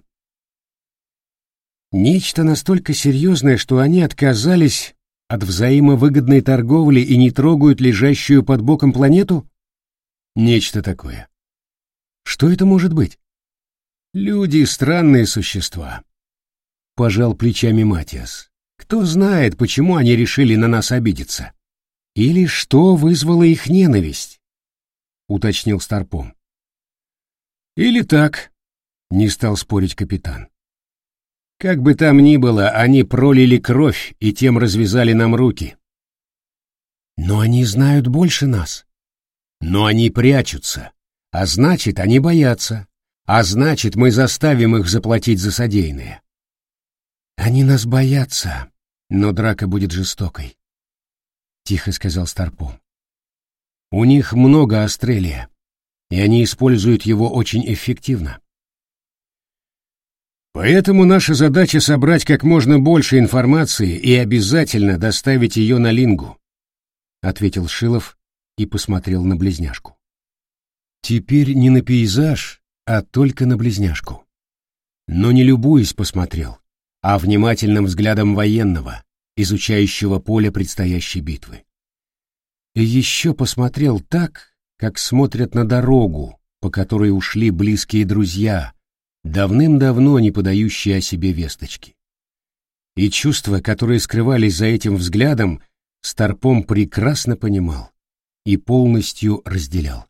Нечто настолько серьезное, что они отказались от взаимовыгодной торговли и не трогают лежащую под боком планету? Нечто такое. Что это может быть? Люди — странные существа. Пожал плечами Матиас. Кто знает, почему они решили на нас обидеться? Или что вызвало их ненависть? Уточнил Старпом. Или так, не стал спорить капитан. Как бы там ни было, они пролили кровь и тем развязали нам руки. Но они знают больше нас. Но они прячутся, а значит, они боятся, а значит, мы заставим их заплатить за содеянное. Они нас боятся, но драка будет жестокой, тихо сказал Старпом. У них много астрелия, и они используют его очень эффективно. Поэтому наша задача собрать как можно больше информации и обязательно доставить ее на Лингу, ответил Шилов и посмотрел на близняшку. Теперь не на пейзаж, а только на близняшку. Но не любуясь посмотрел, а внимательным взглядом военного, изучающего поле предстоящей битвы. И еще посмотрел так, как смотрят на дорогу, по которой ушли близкие друзья, давным-давно не подающие о себе весточки. И чувства, которые скрывались за этим взглядом, Старпом прекрасно понимал и полностью разделял.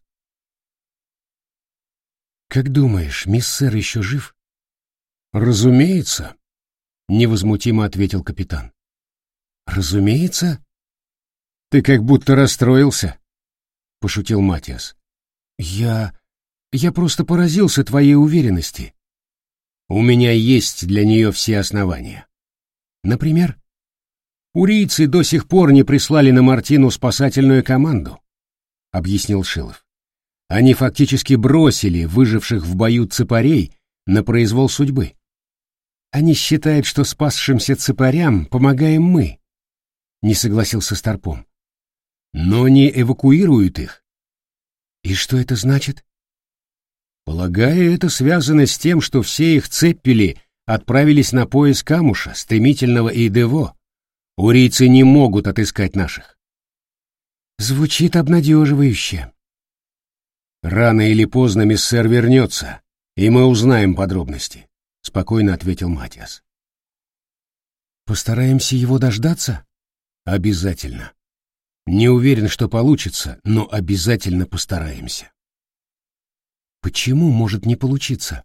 «Как думаешь, миссер еще жив?» «Разумеется», — невозмутимо ответил капитан. «Разумеется? Ты как будто расстроился», — пошутил Матиас. «Я просто поразился твоей уверенности. У меня есть для нее все основания. Например, урийцы до сих пор не прислали на Мартину спасательную команду», — объяснил Шилов. «Они фактически бросили выживших в бою цепарей на произвол судьбы. Они считают, что спасшимся цепарям помогаем мы», — не согласился Старпом. «Но не эвакуируют их». «И что это значит?» «Полагаю, это связано с тем, что все их цеппели отправились на поиск Камуша, Стремительного и Дево. Урийцы не могут отыскать наших». «Звучит обнадеживающе». «Рано или поздно миссер вернется, и мы узнаем подробности», — спокойно ответил Матиас. «Постараемся его дождаться?» «Обязательно. Не уверен, что получится, но обязательно постараемся. Почему может не получиться?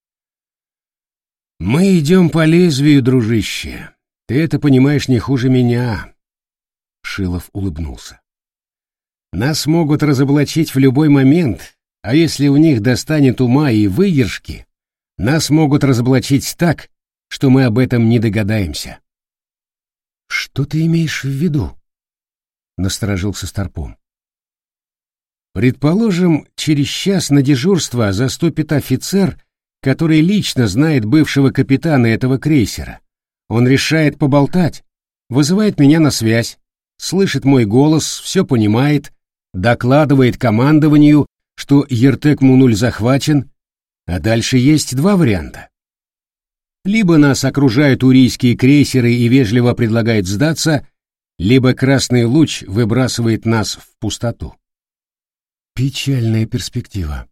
Мы идем по лезвию, дружище. Ты это понимаешь не хуже меня. Шилов улыбнулся. Нас могут разоблачить в любой момент, а если у них достанет ума и выдержки, нас могут разоблачить так, что мы об этом не догадаемся. Что ты имеешь в виду? Насторожился Старпом. Предположим, через час на дежурство заступит офицер, который лично знает бывшего капитана этого крейсера. Он решает поболтать, вызывает меня на связь, слышит мой голос, все понимает, докладывает командованию, что Ертек-Мунуль захвачен, а дальше есть два варианта. Либо нас окружают урийские крейсеры и вежливо предлагают сдаться, либо Красный Луч выбрасывает нас в пустоту. Печальная перспектива.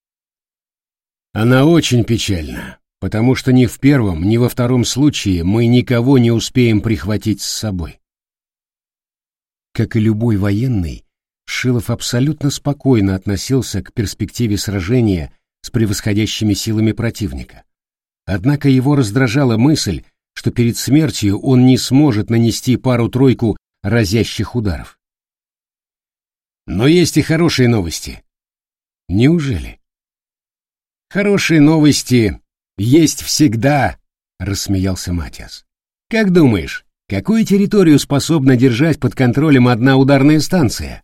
Она очень печальна, потому что ни в первом, ни во втором случае мы никого не успеем прихватить с собой. Как и любой военный, Шилов абсолютно спокойно относился к перспективе сражения с превосходящими силами противника. Однако его раздражала мысль, что перед смертью он не сможет нанести пару-тройку разящих ударов. Но есть и хорошие новости. Неужели? Хорошие новости есть всегда, рассмеялся Матиас. Как думаешь, какую территорию способна держать под контролем одна ударная станция?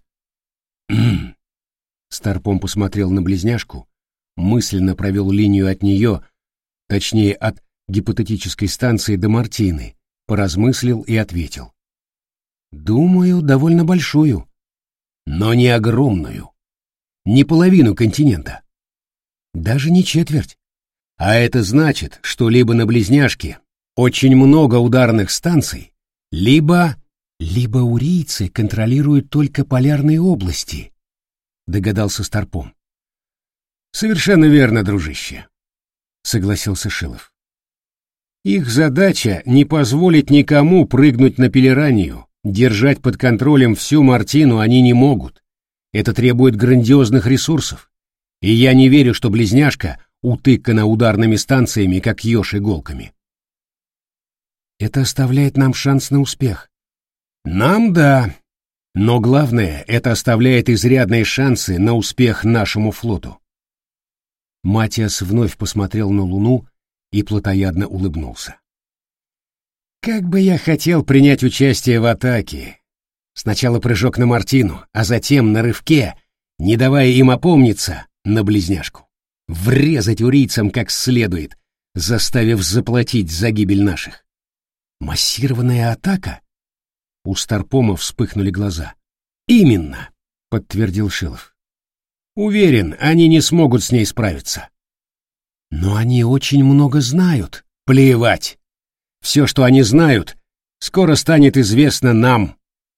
Старпом посмотрел на близняшку, мысленно провел линию от нее, точнее от гипотетической станции до Мартины, поразмыслил и ответил. Думаю, довольно большую, но не огромную, не половину континента, даже не четверть. А это значит, что либо на близняшке очень много ударных станций, либо урийцы контролируют только полярные области, догадался Старпом. Совершенно верно, дружище, согласился Шилов. Их задача не позволить никому прыгнуть на Пелеранию, держать под контролем всю Мартину они не могут. Это требует грандиозных ресурсов, и я не верю, что близняшка утыкана ударными станциями, как еж иголками. Это оставляет нам шанс на успех. Нам да, но главное, это оставляет изрядные шансы на успех нашему флоту. Матиас вновь посмотрел на Луну и плотоядно улыбнулся. Как бы я хотел принять участие в атаке. Сначала прыжок на Мартину, а затем на рывке, не давая им опомниться, на близняшку. Врезать урийцам как следует, заставив заплатить за гибель наших. Массированная атака? У Старпома вспыхнули глаза. Именно, подтвердил Шилов. Уверен, они не смогут с ней справиться. Но они очень много знают. Плевать. Все, что они знают, скоро станет известно нам.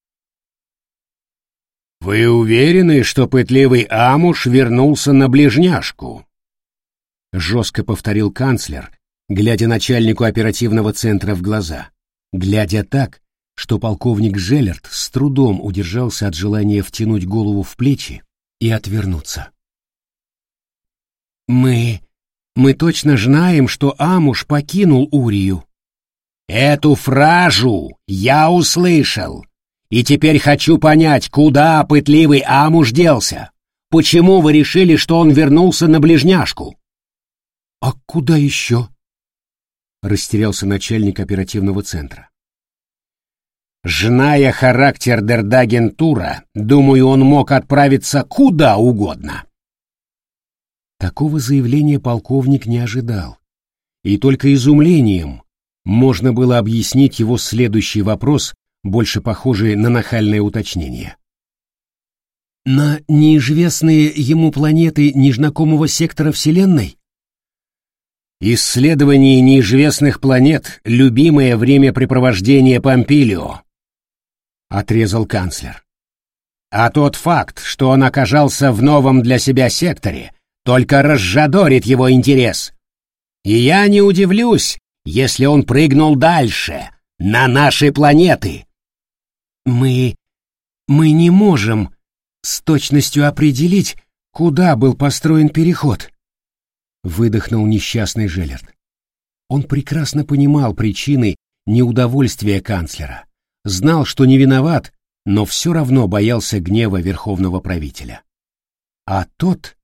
Вы уверены, что пытливый Амуш вернулся на ближняшку? Жестко повторил канцлер, глядя начальнику оперативного центра в глаза. Глядя так, что полковник Желлерт с трудом удержался от желания втянуть голову в плечи и отвернуться. Мы точно знаем, что Амуш покинул Урию. Эту фразу я услышал, и теперь хочу понять, куда пытливый Амуш делся. Почему вы решили, что он вернулся на ближняшку? А куда еще? Растерялся начальник оперативного центра. Зная характер Дердагентура, думаю, он мог отправиться куда угодно. Такого заявления полковник не ожидал, и только изумлением можно было объяснить его следующий вопрос, больше похожий на нахальное уточнение. На неизвестные ему планеты незнакомого сектора Вселенной? Исследование неизвестных планет — любимое времяпрепровождение Помпилио, отрезал канцлер. А тот факт, что он оказался в новом для себя секторе, только разжадорит его интерес. И я не удивлюсь, если он прыгнул дальше, на наши планеты. Мы Мы не можем с точностью определить, куда был построен переход, выдохнул несчастный Желлерт. Он прекрасно понимал причины неудовольствия канцлера, знал, что не виноват, но все равно боялся гнева верховного правителя. А тот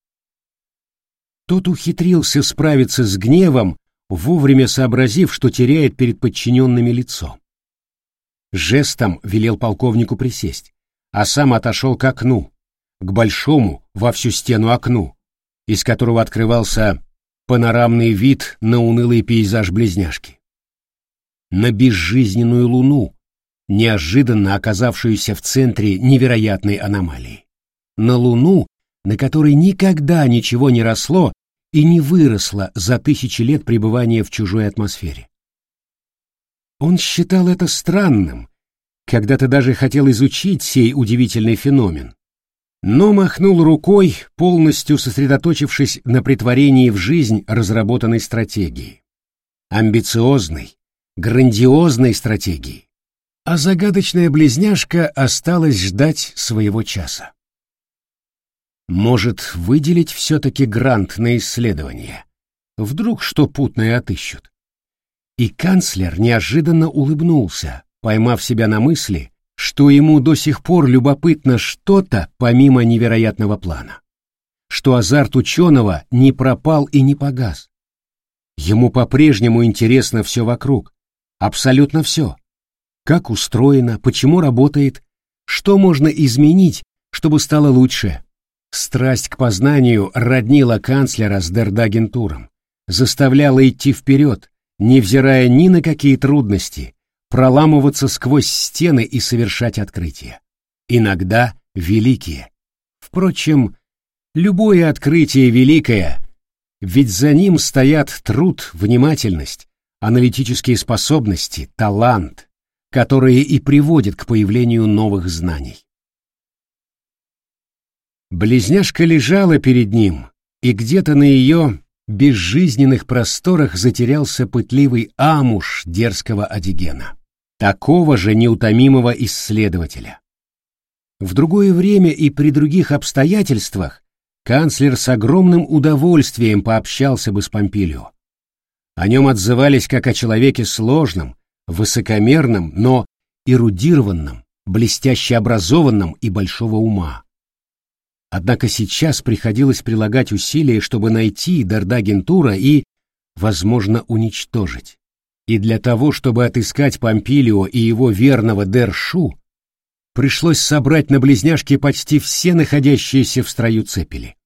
ухитрился справиться с гневом, вовремя сообразив, что теряет перед подчиненными лицо. Жестом велел полковнику присесть, а сам отошел к окну, к большому во всю стену окну, из которого открывался панорамный вид на унылый пейзаж Близняшки. На безжизненную луну, неожиданно оказавшуюся в центре невероятной аномалии. На луну, на которой никогда ничего не росло и не выросло за тысячи лет пребывания в чужой атмосфере. Он считал это странным, когда-то даже хотел изучить сей удивительный феномен, но махнул рукой, полностью сосредоточившись на претворении в жизнь разработанной стратегии. Амбициозной, грандиозной стратегии. А загадочная Близняшка осталась ждать своего часа. Может, выделить все-таки грант на исследование? Вдруг что путное отыщут? И канцлер неожиданно улыбнулся, поймав себя на мысли, что ему до сих пор любопытно что-то помимо невероятного плана. Что азарт ученого не пропал и не погас. Ему по-прежнему интересно все вокруг, абсолютно все. Как устроено, почему работает, что можно изменить, чтобы стало лучше. Страсть к познанию роднила канцлера с Дердагентуром, заставляла идти вперед, невзирая ни на какие трудности, проламываться сквозь стены и совершать открытия. Иногда великие. Впрочем, любое открытие великое, ведь за ним стоят труд, внимательность, аналитические способности, талант, которые и приводят к появлению новых знаний. Близняшка лежала перед ним, и где-то на ее безжизненных просторах затерялся пытливый амуш дерзкого Адигена, такого же неутомимого исследователя. В другое время и при других обстоятельствах канцлер с огромным удовольствием пообщался бы с Помпилио. О нем отзывались как о человеке сложном, высокомерном, но эрудированном, блестяще образованном и большого ума. Однако сейчас приходилось прилагать усилия, чтобы найти Дердагентура и, возможно, уничтожить. И для того, чтобы отыскать Помпилио и его верного Дершу, пришлось собрать на Близняшке почти все находящиеся в строю цепели.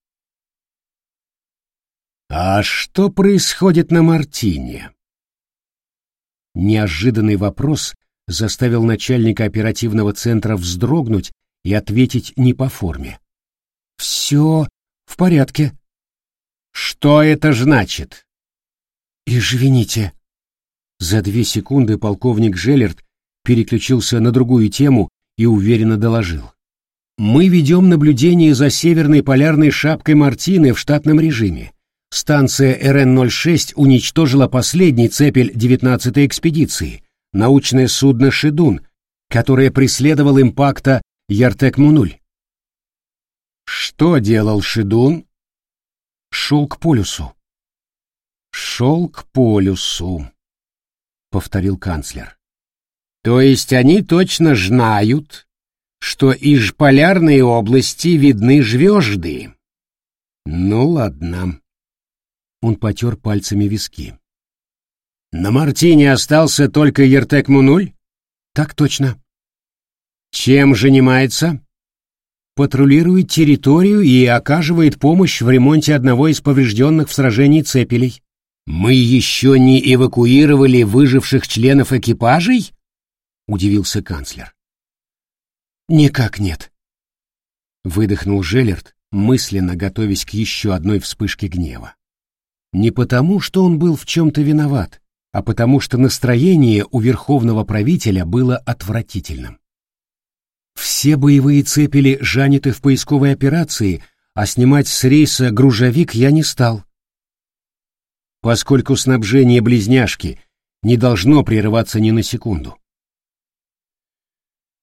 «А что происходит на Мартине?» Неожиданный вопрос заставил начальника оперативного центра вздрогнуть и ответить не по форме. «Все в порядке». «Что это значит?» «Извините». За 2 секунды полковник Желлерт переключился на другую тему и уверенно доложил. «Мы ведем наблюдение за северной полярной шапкой Мартины в штатном режиме. Станция РН-06 уничтожила последний цепель 19-й экспедиции, научное судно «Шидун», которое преследовал импакта Яртек-Мунуль. Что делал Шидун? Шел к полюсу. Шел к полюсу, повторил канцлер. То есть они точно знают, что из полярной области видны звезды? Ну ладно. Он потер пальцами виски. На Мартине остался только Яртек-Мунуль? Так точно. Чем занимается? Патрулирует территорию и оказывает помощь в ремонте одного из поврежденных в сражении цепелей. Мы еще не эвакуировали выживших членов экипажей? Удивился канцлер. Никак нет. Выдохнул Желлерт, мысленно готовясь к еще одной вспышке гнева. Не потому, что он был в чем-то виноват, а потому, что настроение у верховного правителя было отвратительным. Все боевые цепели заняты в поисковой операции, а снимать с рейса грузовик я не стал. Поскольку снабжение Близняшки не должно прерываться ни на секунду.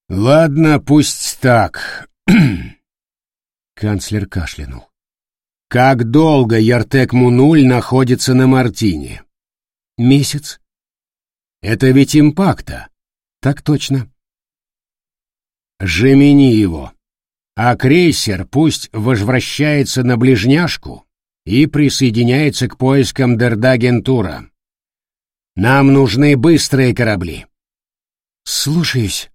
Ладно, пусть так. Канцлер кашлянул. Как долго Яртек-Мунуль находится на Мартине? Месяц. Это ведь импакта. Так точно. Жемени его. А крейсер пусть возвращается на ближняшку и присоединяется к поискам Дердагентура. Нам нужны быстрые корабли. Слушаюсь.